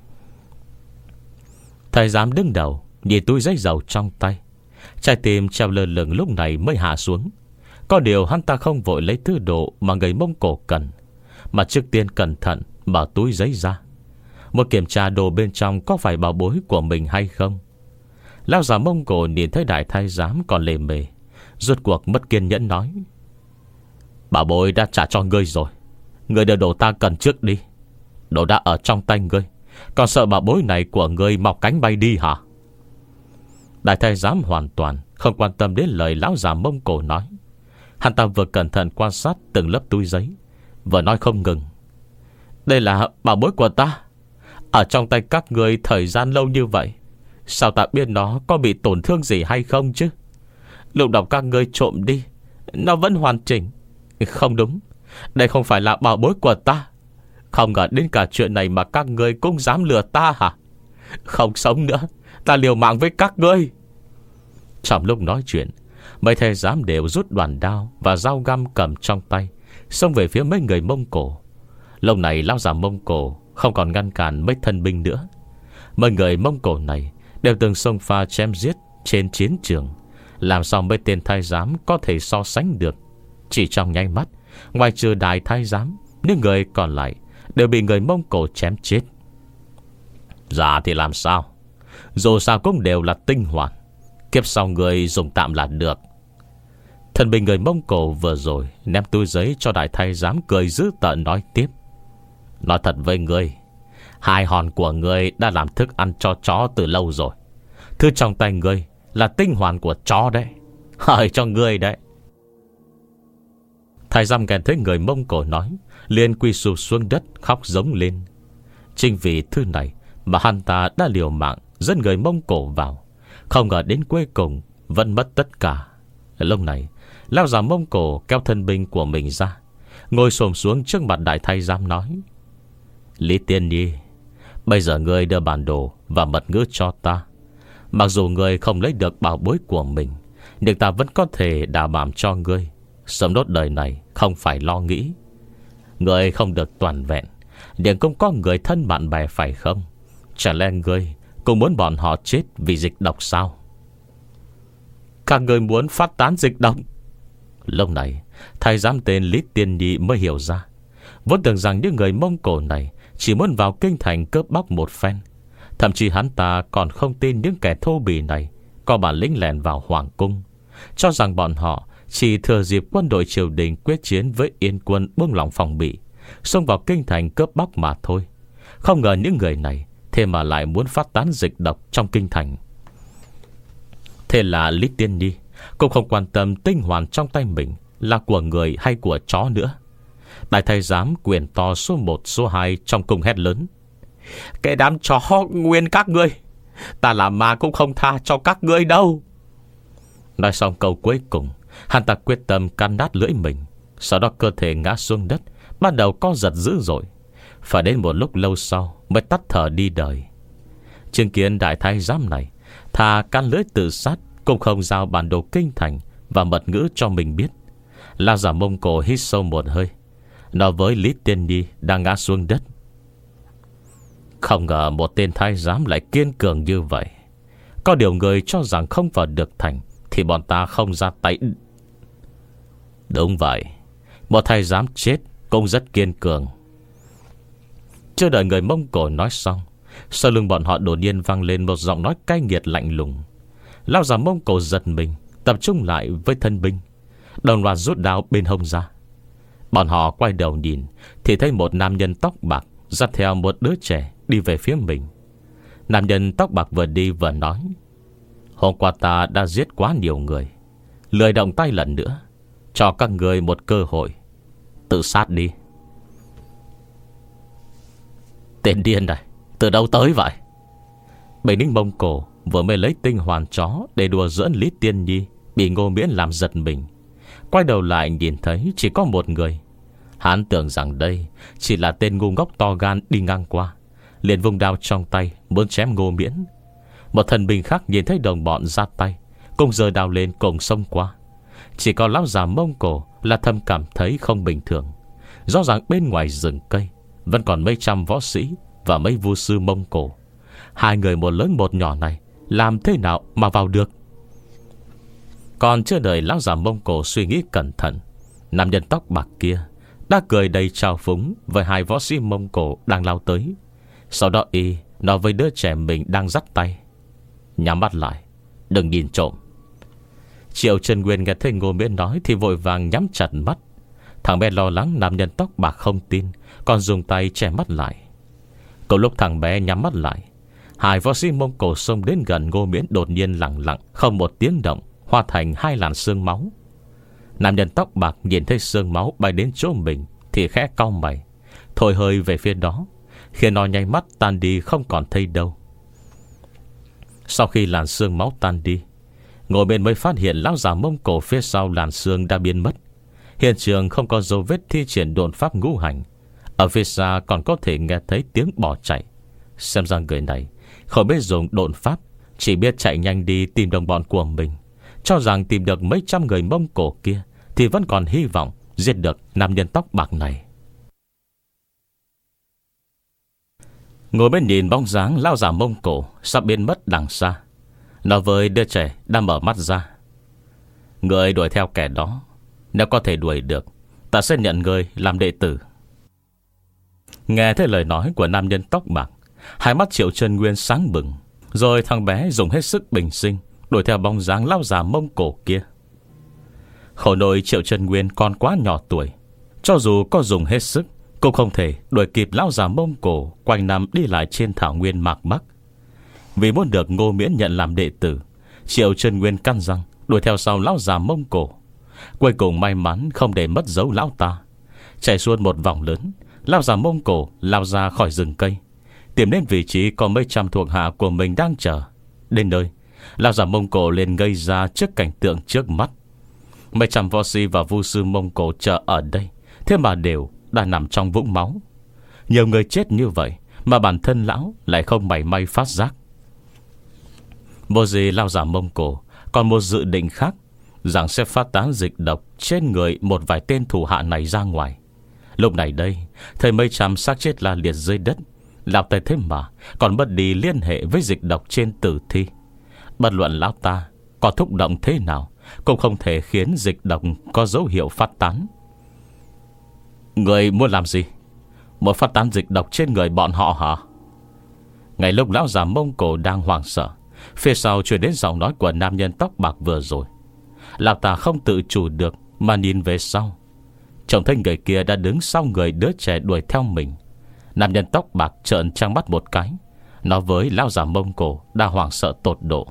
Thái giám đứng đầu nhìn túi giấy dầu trong tay, trái tim treo lơ lửng lúc này mới hạ xuống. Có điều hắn ta không vội lấy thứ đồ mà người Mông Cổ cần, mà trước tiên cẩn thận mở túi giấy ra, một kiểm tra đồ bên trong có phải bảo bối của mình hay không. Lão già Mông Cổ nhìn thấy đại thái giám còn lề mề, rốt cuộc mất kiên nhẫn nói: "Bảo bối đã trả cho ngươi rồi, ngươi đưa đồ ta cần trước đi. Đồ đã ở trong tay ngươi, còn sợ bảo bối này của ngươi mọc cánh bay đi hả?" Đại thái giám hoàn toàn không quan tâm đến lời lão già Mông Cổ nói. Hắn ta vừa cẩn thận quan sát từng lớp túi giấy, vừa nói không ngừng: "Đây là bảo bối của ta, ở trong tay các người thời gian lâu như vậy, Sao ta biết nó có bị tổn thương gì hay không chứ? Lúc đầu các ngươi trộm đi, nó vẫn hoàn chỉnh. Không đúng, đây không phải là bảo bối của ta. Không ngờ đến cả chuyện này mà các ngươi cũng dám lừa ta hả? Không sống nữa, ta liều mạng với các ngươi. Trong lúc nói chuyện, mấy thầy giám đều rút đoàn đao và dao găm cầm trong tay, xông về phía mấy người Mông Cổ. Lúc này lão già Mông Cổ không còn ngăn cản mấy thân binh nữa. Mấy người Mông Cổ này đều từng xông pha chém giết trên chiến trường, làm sao mấy tên thái giám có thể so sánh được. Chỉ trong nháy mắt, ngoài trừ đại thái giám, những người còn lại đều bị người Mông Cổ chém chết. Dạ thì làm sao? Dù sao cũng đều là tinh hoàn, kiếp sau người dùng tạm là được. Thần binh người Mông Cổ vừa rồi ném túi giấy cho đại thái giám, cười dữ tợn nói tiếp: nói thật với ngươi, hai hòn của ngươi đã làm thức ăn cho chó từ lâu rồi. Thứ trong tay ngươi là tinh hoàn của chó đấy. Hời cho ngươi đấy. Thái giám nghe thấy người Mông Cổ nói, liền quỳ sụp xuống đất khóc giống lên. Chính vì thứ này mà hắn ta đã liều mạng dẫn người Mông Cổ vào, không ngờ đến cuối cùng vẫn mất tất cả. Lúc này lão già Mông Cổ kéo thân binh của mình ra, ngồi xổm xuống trước mặt đại thái giám nói: Lý Tiên Nhi, bây giờ ngươi đưa bản đồ và mật ngữ cho ta. Mặc dù ngươi không lấy được bảo bối của mình, nhưng ta vẫn có thể đảm bảo cho ngươi sớm nốt đời này không phải lo nghĩ. Ngươi không được toàn vẹn, nhưng cũng có người thân bạn bè phải không? Chẳng lẽ ngươi cũng muốn bọn họ chết vì dịch độc sao? Các ngươi muốn phát tán dịch độc? Lúc này thái giám tên Lý Tiên Nhi mới hiểu ra. Vốn tưởng rằng những người Mông Cổ này chỉ muốn vào kinh thành cướp bóc một phen. Thậm chí hắn ta còn không tin những kẻ thô bỉ này có bản lĩnh lẻn vào hoàng cung, cho rằng bọn họ chỉ thừa dịp quân đội triều đình quyết chiến với Yên quân buông lỏng phòng bị, xông vào kinh thành cướp bóc mà thôi. Không ngờ những người này thế mà lại muốn phát tán dịch độc trong kinh thành. Thế là Lý Tiên Nhi cũng không quan tâm tinh hoàn trong tay mình là của người hay của chó nữa. Đại thái giám quyền to số một số hai trong cung hét lớn: Cái đám chó nguyên các ngươi, ta làm ma cũng không tha cho các ngươi đâu. Nói xong câu cuối cùng, hắn ta quyết tâm cắn nát lưỡi mình. Sau đó cơ thể ngã xuống đất, bắt đầu co giật dữ dội. Phải đến một lúc lâu sau mới tắt thở đi đời. Chứng kiến đại thái giám này thà cắn lưỡi tự sát cũng không giao bản đồ kinh thành và mật ngữ cho mình biết, lão già Mông Cổ hít sâu một hơi, nói với Lý Tiên Nhi đang ngã xuống đất: Không ngờ một tên thái giám lại kiên cường như vậy. Có điều người cho rằng không vào được thành thì bọn ta không ra tay. Đúng vậy, một thái giám chết cũng rất kiên cường. Chưa đợi người Mông Cổ nói xong, sau lưng bọn họ đột nhiên vang lên một giọng nói cay nghiệt lạnh lùng. Lão già Mông Cổ giật mình, tập trung lại với thân binh, đồng loạt rút đao bên hông ra. Bọn họ quay đầu nhìn thì thấy một nam nhân tóc bạc dắt theo một đứa trẻ đi về phía mình. Nam nhân tóc bạc vừa đi vừa nói: Hôm qua ta đã giết quá nhiều người, lười động tay lần nữa, cho các người một cơ hội, tự sát đi. Tên điên này từ đâu tới vậy? Bầy lính Mông Cổ vừa mới lấy tinh hoàn chó để đùa giỡn Lý Tiên Nhi bị Ngô Miễn làm giật mình. Quay đầu lại nhìn thấy chỉ có một người. Hắn tưởng rằng đây chỉ là tên ngu ngốc to gan đi ngang qua, liền vung đao trong tay muốn chém Ngô Miễn. Một thần binh khác nhìn thấy đồng bọn ra tay, cùng giơ đao lên cùng xông qua. Chỉ có lão già Mông Cổ là thầm cảm thấy không bình thường. Rõ ràng bên ngoài rừng cây vẫn còn mấy trăm võ sĩ và mấy vu sư Mông Cổ. Hai người một lớn một nhỏ này làm thế nào mà vào được? Còn chưa đợi lão già Mông Cổ suy nghĩ cẩn thận, nam nhân tóc bạc kia đã cười đầy trào phúng với hai võ sĩ Mông Cổ đang lao tới. Sau đó y nói với đứa trẻ mình đang dắt tay: Nhắm mắt lại, đừng nhìn trộm. Triệu Trần Nguyên nghe thấy Ngô Miễn nói thì vội vàng nhắm chặt mắt. Thằng bé lo lắng nam nhân tóc bạc không tin, còn dùng tay che mắt lại. Cùng lúc thằng bé nhắm mắt lại, hai võ sĩ Mông Cổ xông đến gần Ngô Miễn, đột nhiên lặng lặng không một tiếng động, hóa thành hai làn sương máu. Nam nhân tóc bạc nhìn thấy sương máu bay đến chỗ mình thì khẽ cau mày, thổi hơi về phía đó, khiến nó nháy mắt tan đi không còn thấy đâu. Sau khi làn sương máu tan đi, Ngô Miễn mới phát hiện lão già Mông Cổ phía sau làn sương đã biến mất. Hiện trường không có dấu vết thi triển độn pháp ngũ hành. Ở phía xa còn có thể nghe thấy tiếng bỏ chạy. Xem ra người này không biết dùng độn pháp, chỉ biết chạy nhanh đi tìm đồng bọn của mình, cho rằng tìm được mấy trăm người Mông Cổ kia thì vẫn còn hy vọng giết được nam nhân tóc bạc này. Ngồi bên nhìn bóng dáng lão già Mông Cổ sắp biến mất đằng xa, nói với đứa trẻ đang mở mắt ra: người đuổi theo kẻ đó, nếu có thể đuổi được, ta sẽ nhận người làm đệ tử. Nghe thấy lời nói của nam nhân tóc bạc, hai mắt Triệu Chân Nguyên sáng bừng. Rồi thằng bé dùng hết sức bình sinh đuổi theo bóng dáng lão già Mông Cổ kia. Khổ nỗi Triệu Chân Nguyên còn quá nhỏ tuổi, cho dù có dùng hết sức cũng không thể đuổi kịp lão già Mông Cổ quanh năm đi lại trên thảo nguyên mạc Bắc. Vì muốn được Ngô Miễn nhận làm đệ tử, Triệu Chân Nguyên căn răng đuổi theo sau lão già Mông Cổ. Cuối cùng may mắn không để mất dấu lão ta. Chạy suốt một vòng lớn, lão già Mông Cổ lao ra khỏi rừng cây, tìm đến vị trí có mấy trăm thuộc hạ của mình đang chờ. Đến nơi, lão già Mông Cổ liền ngây ra trước cảnh tượng trước mắt. Mấy trăm võ sĩ và vu sư Mông Cổ chờ ở đây, thế mà đều đã nằm trong vũng máu. Nhiều người chết như vậy mà bản thân lão lại không mảy may phát giác. Vô gì lão già Mông Cổ còn một dự định khác, rằng sẽ phát tán dịch độc trên người một vài tên thủ hạ này ra ngoài. Lúc này đây, thấy mấy trăm xác chết la liệt dưới đất, lão ta thế mà còn mất đi liên hệ với dịch độc trên tử thi. Bất luận lão ta có thúc động thế nào cũng không thể khiến dịch độc có dấu hiệu phát tán. Người muốn làm gì? Muốn phát tán dịch độc trên người bọn họ hả? Ngay lúc lão già Mông Cổ đang hoảng sợ, phía sau truyền đến giọng nói của nam nhân tóc bạc vừa rồi. Lão ta không tự chủ được mà nhìn về sau, trông thấy người kia đã đứng sau người đứa trẻ đuổi theo mình. Nam nhân tóc bạc trợn trắng mắt một cái, nói với lão già Mông Cổ đã hoảng sợ tột độ: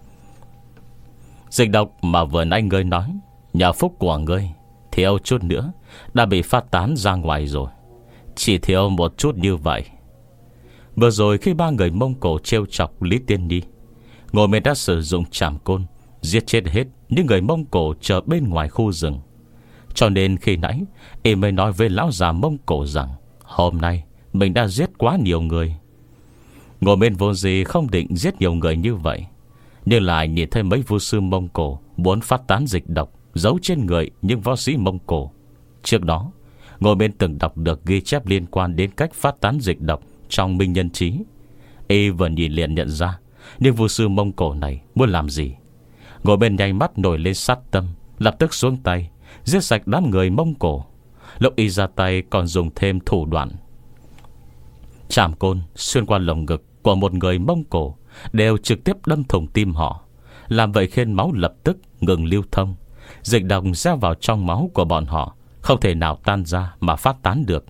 dịch độc mà vừa nãy ngươi nói, nhờ phúc của ngươi, thiếu chút nữa đã bị phát tán ra ngoài rồi. Chỉ thiếu một chút như vậy. Vừa rồi khi ba người Mông Cổ trêu chọc Lý Tiên Nhi, Ngô Miễn đã sử dụng trảm côn giết chết hết những người Mông Cổ chờ bên ngoài khu rừng. Cho nên khi nãy y mới nói với lão già Mông Cổ rằng hôm nay mình đã giết quá nhiều người. Ngô Miễn vô gì không định giết nhiều người như vậy, nhưng lại nhìn thấy mấy vu sư Mông Cổ muốn phát tán dịch độc giấu trên người những võ sĩ Mông Cổ. Trước đó Ngô Miễn từng đọc được ghi chép liên quan đến cách phát tán dịch độc trong Minh Nhân Chí. Y vừa nhìn liền nhận ra những vu sư Mông Cổ này muốn làm gì. Ngô Miễn nhanh mắt nổi lên sát tâm, lập tức xuống tay giết sạch đám người Mông Cổ. Lúc y ra tay còn dùng thêm thủ đoạn. Trảm côn xuyên qua lồng ngực của một người Mông Cổ, đều trực tiếp đâm thủng tim họ. Làm vậy khiến máu lập tức ngừng lưu thông. Dịch độc gieo vào trong máu của bọn họ không thể nào tan ra mà phát tán được.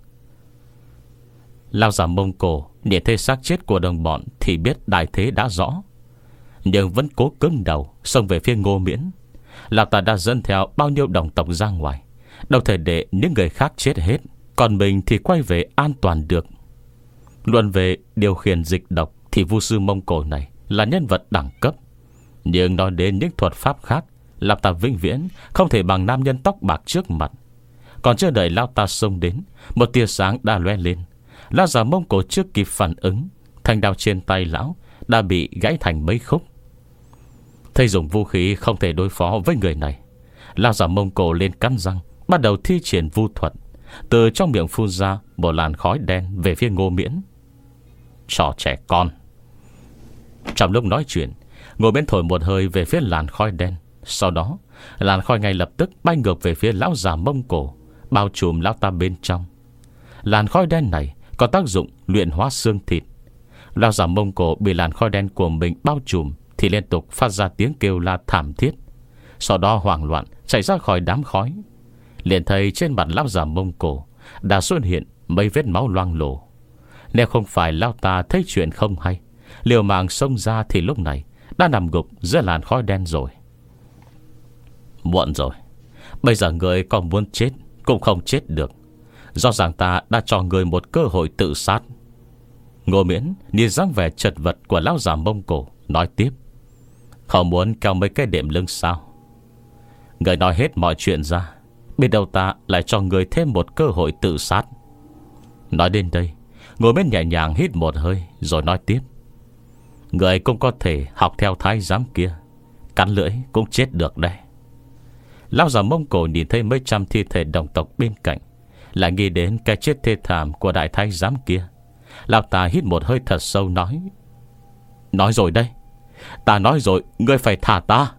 Lão già Mông Cổ nhìn thấy xác chết của đồng bọn thì biết đại thế đã rõ, nhưng vẫn cố cứng đầu xông về phía Ngô Miễn. Lão ta đã dẫn theo bao nhiêu đồng tộc ra ngoài, đâu thể để những người khác chết hết, còn mình thì quay về an toàn được. Luận về điều khiển dịch độc thì vu sư Mông Cổ này là nhân vật đẳng cấp, nhưng nói đến những thuật pháp khác, lão ta vĩnh viễn không thể bằng nam nhân tóc bạc trước mặt. Còn chưa đợi lão ta xông đến, một tia sáng đã lóe lên. Lão già Mông Cổ chưa kịp phản ứng, thanh đao trên tay lão đã bị gãy thành mấy khúc. Thấy dùng vũ khí không thể đối phó với người này, lão già Mông Cổ lên cắn răng, bắt đầu thi triển vu thuật. Từ trong miệng phun ra một làn khói đen về phía Ngô Miễn. Trò trẻ con. Trong lúc nói chuyện, Ngô Miễn thổi một hơi về phía làn khói đen. Sau đó làn khói ngay lập tức bay ngược về phía lão già Mông Cổ, bao trùm lão ta bên trong. Làn khói đen này có tác dụng luyện hóa xương thịt. Lão già Mông Cổ bị làn khói đen của mình bao trùm thì liên tục phát ra tiếng kêu la thảm thiết. Sau đó hoảng loạn chạy ra khỏi đám khói. Liền thấy trên mặt lão già Mông Cổ đã xuất hiện mấy vết máu loang lổ. Nếu không phải lão ta thấy chuyện không hay, liều mạng xông ra thì lúc này đã nằm gục giữa làn khói đen rồi. Muộn rồi. Bây giờ người còn muốn chết cũng không chết được. Rõ ràng ta đã cho người một cơ hội tự sát. Ngô Miễn nhìn dáng vẻ chật vật của lão già Mông Cổ, nói tiếp: Không muốn kéo mấy cái đệm lưng sao? Người nói hết mọi chuyện ra, biết đâu ta lại cho người thêm một cơ hội tự sát. Nói đến đây, Ngô Miễn nhẹ nhàng hít một hơi rồi nói tiếp: Người cũng có thể học theo thái giám kia, cắn lưỡi cũng chết được đây. Lão già Mông Cổ nhìn thấy mấy trăm thi thể đồng tộc bên cạnh, lại nghĩ đến cái chết thê thảm của đại thái giám kia. Lão ta hít một hơi thật sâu nói: Nói rồi đây, ta nói rồi, ngươi phải thả ta.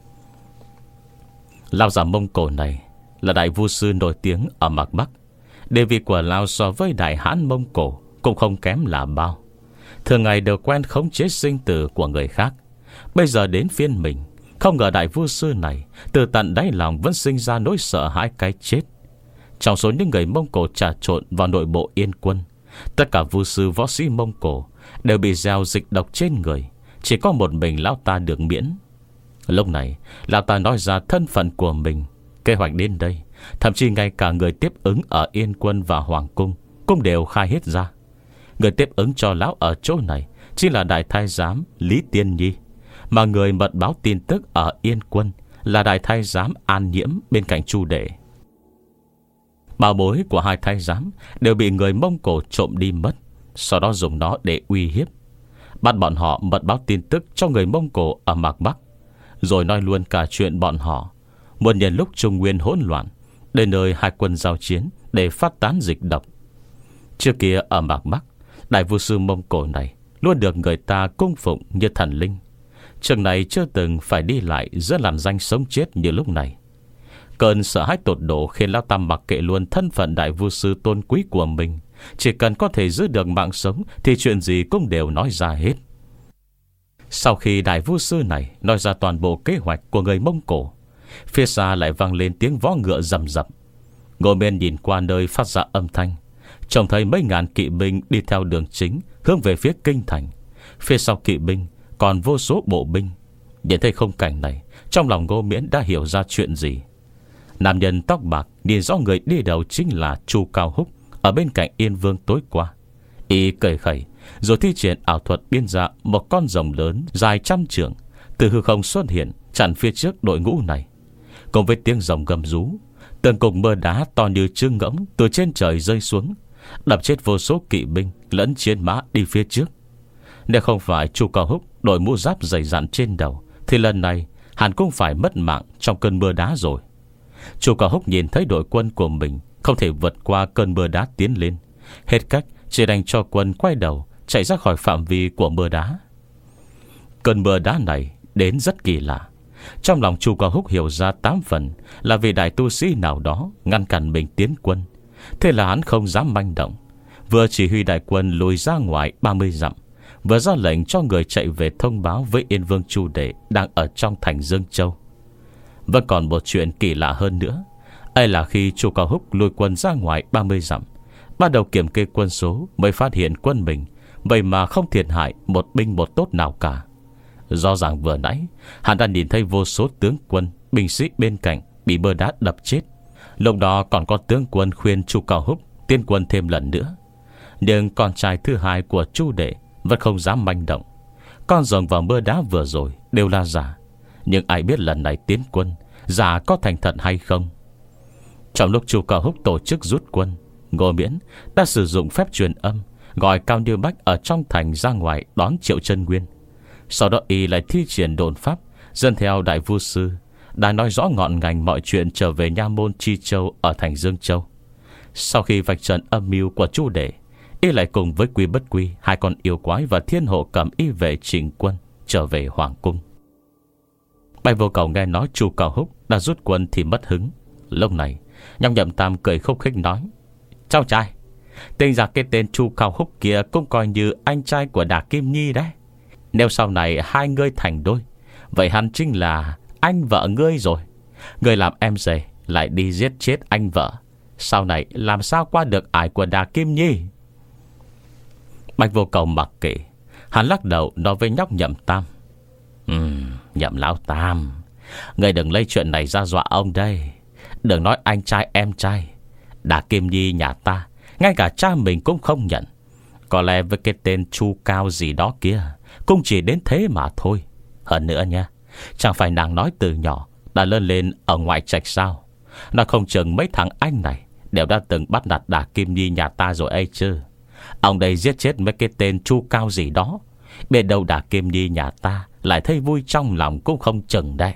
Lão già Mông Cổ này là đại vu sư nổi tiếng ở Mạc Bắc. Địa vị của Lão so với đại hãn Mông Cổ cũng không kém là bao. Thường ngày đều quen khống chế sinh tử của người khác. Bây giờ đến phiên mình, không ngờ đại vu sư này từ tận đáy lòng vẫn sinh ra nỗi sợ hãi cái chết. Trong số những người Mông Cổ trà trộn vào nội bộ Yên Quân, tất cả vu sư võ sĩ Mông Cổ đều bị gieo dịch độc trên người. Chỉ có một mình lão ta được miễn. Lúc này lão ta nói ra thân phận của mình, kế hoạch đến đây. Thậm chí ngay cả người tiếp ứng ở Yên Quân và Hoàng Cung cũng đều khai hết ra. Người tiếp ứng cho lão ở chỗ này chính là đại thái giám Lý Tiên Nhi, mà người mật báo tin tức ở Yên Quân là đại thái giám An Nhiễm bên cạnh Chu Đệ. Bảo bối của hai thái giám đều bị người Mông Cổ trộm đi mất, sau đó dùng nó để uy hiếp, bắt bọn họ mật báo tin tức cho người Mông Cổ ở Mạc Bắc, rồi nói luôn cả chuyện bọn họ muốn nhân lúc Trung Nguyên hỗn loạn đến nơi hai quân giao chiến để phát tán dịch độc. Trước kia ở Mạc Bắc, đại vu sư Mông Cổ này luôn được người ta cung phụng như thần linh. Trường này chưa từng phải đi lại giữa làn danh sống chết như lúc này. Cơn sợ hãi tột độ khiến lão ta mặc kệ luôn thân phận đại vu sư tôn quý của mình. Chỉ cần có thể giữ được mạng sống thì chuyện gì cũng đều nói ra hết. Sau khi đại vu sư này nói ra toàn bộ kế hoạch của người Mông Cổ, phía xa lại vang lên tiếng vó ngựa rầm rập. Ngô Miễn nhìn qua nơi phát ra âm thanh, trông thấy mấy ngàn kỵ binh đi theo đường chính hướng về phía kinh thành. Phía sau kỵ binh còn vô số bộ binh. Nhìn thấy khung cảnh này, trong lòng Ngô Miễn đã hiểu ra chuyện gì. Nam nhân tóc bạc nhìn rõ người đi đầu chính là Chu Cao Húc ở bên cạnh Yên Vương tối qua. Y cười khẩy rồi thi triển ảo thuật biên ra một con rồng lớn dài trăm trượng từ hư không xuất hiện chặn phía trước đội ngũ này. Cùng với tiếng rồng gầm rú, từng cục mưa đá to như trứng ngỗng từ trên trời rơi xuống, đập chết vô số kỵ binh lẫn chiến mã đi phía trước. Nếu không phải Chu Cao Húc đội mũ giáp dày dặn trên đầu, thì lần này hắn cũng phải mất mạng trong cơn mưa đá rồi. Chu Cao Húc nhìn thấy đội quân của mình không thể vượt qua cơn mưa đá tiến lên, hết cách chỉ đành cho quân quay đầu chạy ra khỏi phạm vi của mưa đá. Cơn mưa đá này đến rất kỳ lạ. Trong lòng Chu Cao Húc hiểu ra tám phần là vì đại tu sĩ nào đó ngăn cản mình tiến quân. Thế là hắn không dám manh động, vừa chỉ huy đại quân lùi ra ngoài ba mươi dặm, vừa ra lệnh cho người chạy về thông báo với Yên Vương Chu Đệ đang ở trong thành Dương Châu. Vẫn còn một chuyện kỳ lạ hơn nữa. Ấy là khi Chu Cao Húc lùi quân ra ngoài ba mươi dặm, ban đầu kiểm kê quân số mới phát hiện quân mình vậy mà không thiệt hại một binh một tốt nào cả. Rõ ràng vừa nãy hắn đã nhìn thấy vô số tướng quân, binh sĩ bên cạnh bị mưa đá đập chết. Lúc đó còn có tướng quân khuyên Chu Cao Húc tiến quân thêm lần nữa, nhưng con trai thứ hai của Chu Đệ vẫn không dám manh động. Con rồng vào mưa đá vừa rồi đều là giả, nhưng ai biết lần này tiến quân giả có thành thật hay không. Trong lúc Chu Cao Húc tổ chức rút quân, Ngô Miễn đã sử dụng phép truyền âm gọi Cao Như Bách ở trong thành ra ngoài đón Triệu Chân Nguyên. Sau đó y lại thi triển đồn pháp dân theo đại vu sư đã nói rõ ngọn ngành mọi chuyện trở về nha môn Chi Châu ở thành Dương Châu. Sau khi vạch trần âm mưu của Chu Đệ, y lại cùng với Quy Bất Quy, hai con yêu quái và Thiên Hộ cầm y về chỉnh quân trở về Hoàng Cung. Bạch Vô Cầu nghe nói Chu Cao Húc đã rút quân thì mất hứng. Lúc này Nhong Nhậm Tam cười khúc khích nói: Cháu trai, tên giặc cái tên Chu Cao Húc kia cũng coi như anh trai của Đả Kim Nhi đấy. Nếu sau này hai ngươi thành đôi, vậy hắn chính là anh vợ ngươi rồi. Ngươi làm em rể lại đi giết chết anh vợ, sau này làm sao qua được ải của Đả Kim Nhi? Bạch Vô Cầu mặc kệ, hắn lắc đầu nói với nhóc Nhậm Tam: Ừm, Nhậm lão Tam, ngươi đừng lấy chuyện này ra dọa ông đây. Đừng nói anh trai em trai, Đả Kim Nhi nhà ta ngay cả cha mình cũng không nhận. Có lẽ với cái tên Chu Cao gì đó kia, cũng chỉ đến thế mà thôi. Hơn nữa nha, chẳng phải nàng nói từ nhỏ đã lớn lên ở ngoại trạch sao? Nó không chừng mấy thằng anh này đều đã từng bắt nạt Đả Kim Nhi nhà ta rồi ấy chứ. Ông đây giết chết mấy cái tên Chu Cao gì đó, biết đâu Đả Kim Nhi nhà ta lại thấy vui trong lòng cũng không chừng đấy.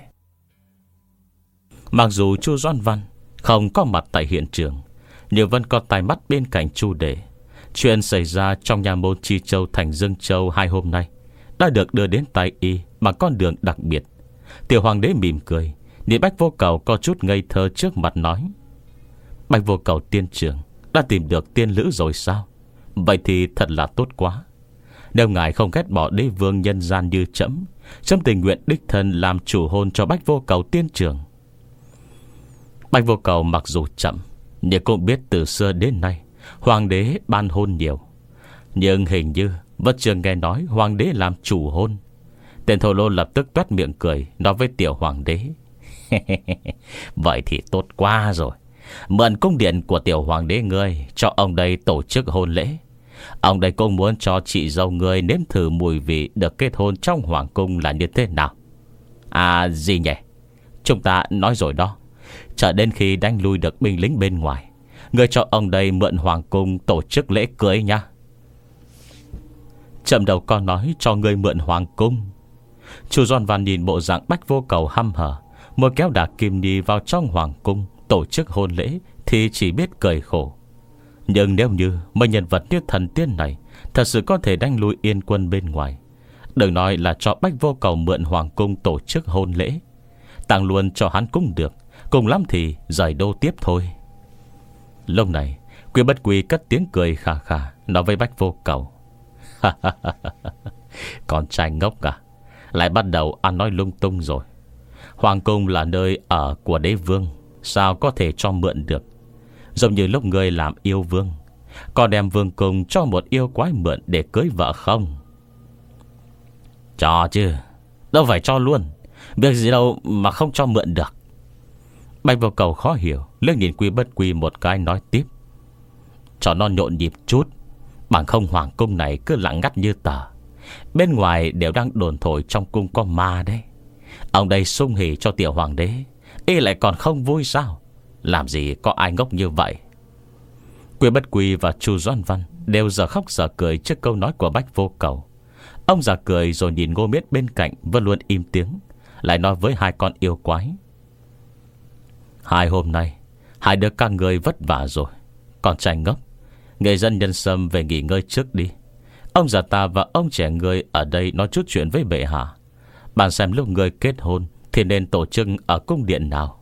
Mặc dù Chu Doan Văn không có mặt tại hiện trường, nhưng vẫn có tai mắt bên cạnh Chu Đệ. Chuyện xảy ra trong nhà môn Chi Châu thành Dương Châu hai hôm nay đã được đưa đến tai y bằng con đường đặc biệt. Tiểu hoàng đế mỉm cười, nhìn Bách Vô Cầu có chút ngây thơ trước mặt nói: Bách Vô Cầu tiên trưởng đã tìm được tiên lữ rồi sao? Vậy thì thật là tốt quá. Nếu ngài không ghét bỏ đế vương nhân gian như trẫm, trẫm tình nguyện đích thân làm chủ hôn cho Bách Vô Cầu tiên trưởng. Bách Vô Cầu mặc dù chậm, nhưng cũng biết từ xưa đến nay hoàng đế ban hôn nhiều, nhưng hình như vẫn chưa nghe nói hoàng đế làm chủ hôn. Tên thô lô lập tức toét miệng cười, nói với tiểu hoàng đế: Vậy thì tốt quá rồi. Mượn cung điện của tiểu hoàng đế ngươi, cho ông đây tổ chức hôn lễ. Ông đây cũng muốn cho chị dâu ngươi nếm thử mùi vị được kết hôn trong hoàng cung là như thế nào. À gì nhỉ, chúng ta nói rồi đó. Chờ đến khi đánh lui được binh lính bên ngoài, ngươi cho ông đây mượn hoàng cung tổ chức lễ cưới nha. Chậm đầu con nói cho ngươi mượn hoàng cung. Chu Doan Văn nhìn bộ dạng Bách Vô Cầu hăm hở muốn kéo Đả Kim Nhi vào trong hoàng cung tổ chức hôn lễ thì chỉ biết cười khổ. Nhưng nếu như mấy nhân vật như thần tiên này thật sự có thể đánh lui Yên quân bên ngoài, đừng nói là cho Bách Vô Cầu mượn hoàng cung tổ chức hôn lễ, tặng luôn cho hắn cũng được, cùng lắm thì rời đô tiếp thôi. Lúc này Quy Bất Quy cất tiếng cười khà khà, nói với Bách Vô Cầu: Con trai ngốc à, lại bắt đầu ăn nói lung tung rồi. Hoàng cung là nơi ở của đế vương, sao có thể cho mượn được? Giống như lúc ngươi làm yêu vương, còn đem vương cung cho một yêu quái mượn để cưới vợ không? Cho chứ, đâu phải cho luôn. Việc gì đâu mà không cho mượn được. Bạch Vô Cầu khó hiểu, liếc nhìn Quy Bất Quy một cái nói tiếp: Cho nó nhộn nhịp chút, bằng không hoàng cung này cứ lặng ngắt như tờ. Bên ngoài đều đang đồn thổi trong cung có ma đấy. Ông đây sung hỉ cho tiểu hoàng đế, y lại còn không vui sao? Làm gì có ai ngốc như vậy. Quy Bất Quy và Chu Doan Văn đều giờ khóc giờ cười trước câu nói của Bách Vô Cầu. Ông già cười rồi nhìn Ngô Miết bên cạnh vẫn luôn im tiếng, lại nói với hai con yêu quái: Hai hôm nay hai đứa các người vất vả rồi. Con trai ngốc, người dân nhân sâm về nghỉ ngơi trước đi. Ông già ta và ông trẻ người ở đây nói chút chuyện với bệ hạ. Bạn xem lúc người kết hôn thì nên tổ chức ở cung điện nào.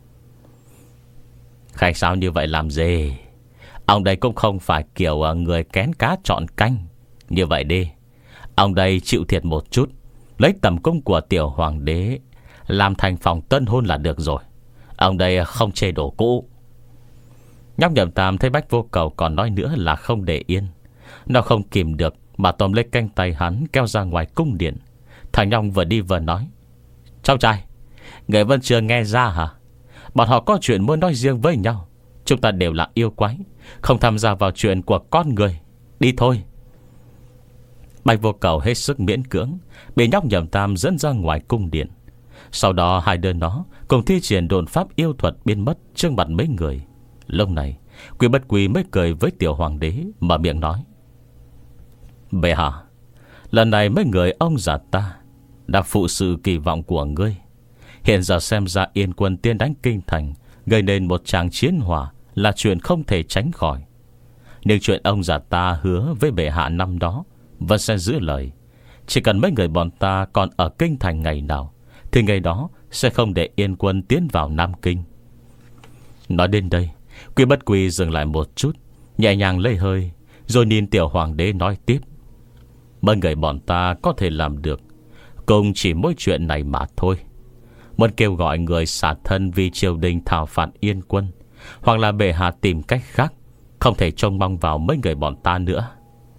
Khách sao như vậy làm gì? Ông đây cũng không phải kiểu người kén cá chọn canh. Như vậy đi, ông đây chịu thiệt một chút, lấy tầm cung của tiểu hoàng đế làm thành phòng tân hôn là được rồi. Ông đây không chê đồ cũ. Nhóc Nhậm Tam thấy Bách Vô Cầu còn nói nữa là không để yên. Nó không kìm được mà tóm lấy canh tay hắn kéo ra ngoài cung điện. Thằng Nhong vừa đi vừa nói: Cháu trai, người vẫn chưa nghe ra hả? Bọn họ có chuyện muốn nói riêng với nhau. Chúng ta đều là yêu quái, không tham gia vào chuyện của con người. Đi thôi. Bạch Vô Cầu hết sức miễn cưỡng bị nhóc Nhậm Tam dẫn ra ngoài cung điện. Sau đó hai đứa nó cùng thi triển độn pháp yêu thuật biến mất trước mặt mấy người. Lúc này Quy Bất Quy mới cười với tiểu hoàng đế, mở miệng nói: Bệ hạ, lần này mấy người ông già ta đã phụ sự kỳ vọng của ngươi. Hiện giờ xem ra Yên quân tiên đánh kinh thành, gây nên một tràng chiến hỏa là chuyện không thể tránh khỏi. Nhưng chuyện ông già ta hứa với bệ hạ năm đó vẫn sẽ giữ lời. Chỉ cần mấy người bọn ta còn ở kinh thành ngày nào thì ngày đó sẽ không để Yên quân tiến vào Nam Kinh. Nói đến đây, Quy Bất Quy dừng lại một chút, nhẹ nhàng lấy hơi, rồi nhìn tiểu hoàng đế nói tiếp: Mấy người bọn ta có thể làm được cùng chỉ mỗi chuyện này mà thôi. Muốn kêu gọi người xả thân vì triều đình thảo phạt Yên quân, hoặc là bệ hạ tìm cách khác, không thể trông mong vào mấy người bọn ta nữa.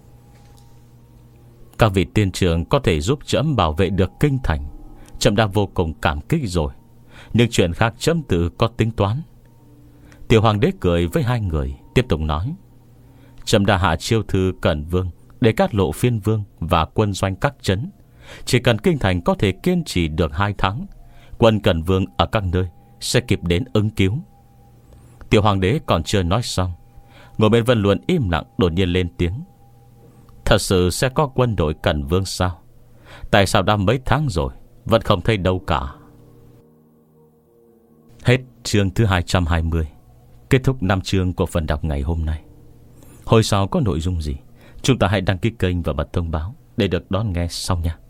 Các vị tiên trưởng có thể giúp trẫm bảo vệ được kinh thành, trẫm đã vô cùng cảm kích rồi. Nhưng chuyện khác trẫm tự có tính toán. Tiểu hoàng đế cười với hai người, tiếp tục nói: Trẫm đã hạ chiêu thư Cẩn Vương để cát lộ phiên vương và quân doanh các trấn. Chỉ cần kinh thành có thể kiên trì được hai tháng, quân Cần Vương ở các nơi sẽ kịp đến ứng cứu. Tiểu hoàng đế còn chưa nói xong, ngồi bên Vân Luận im lặng đột nhiên lên tiếng: Thật sự sẽ có quân đội Cần Vương sao? Tại sao đã mấy tháng rồi vẫn không thấy đâu cả? Hết chương thứ hai trăm hai mươi. Kết thúc năm chương của phần đọc ngày hôm nay. Hồi sau có nội dung gì, chúng ta hãy đăng ký kênh và bật thông báo để được đón nghe sau nha.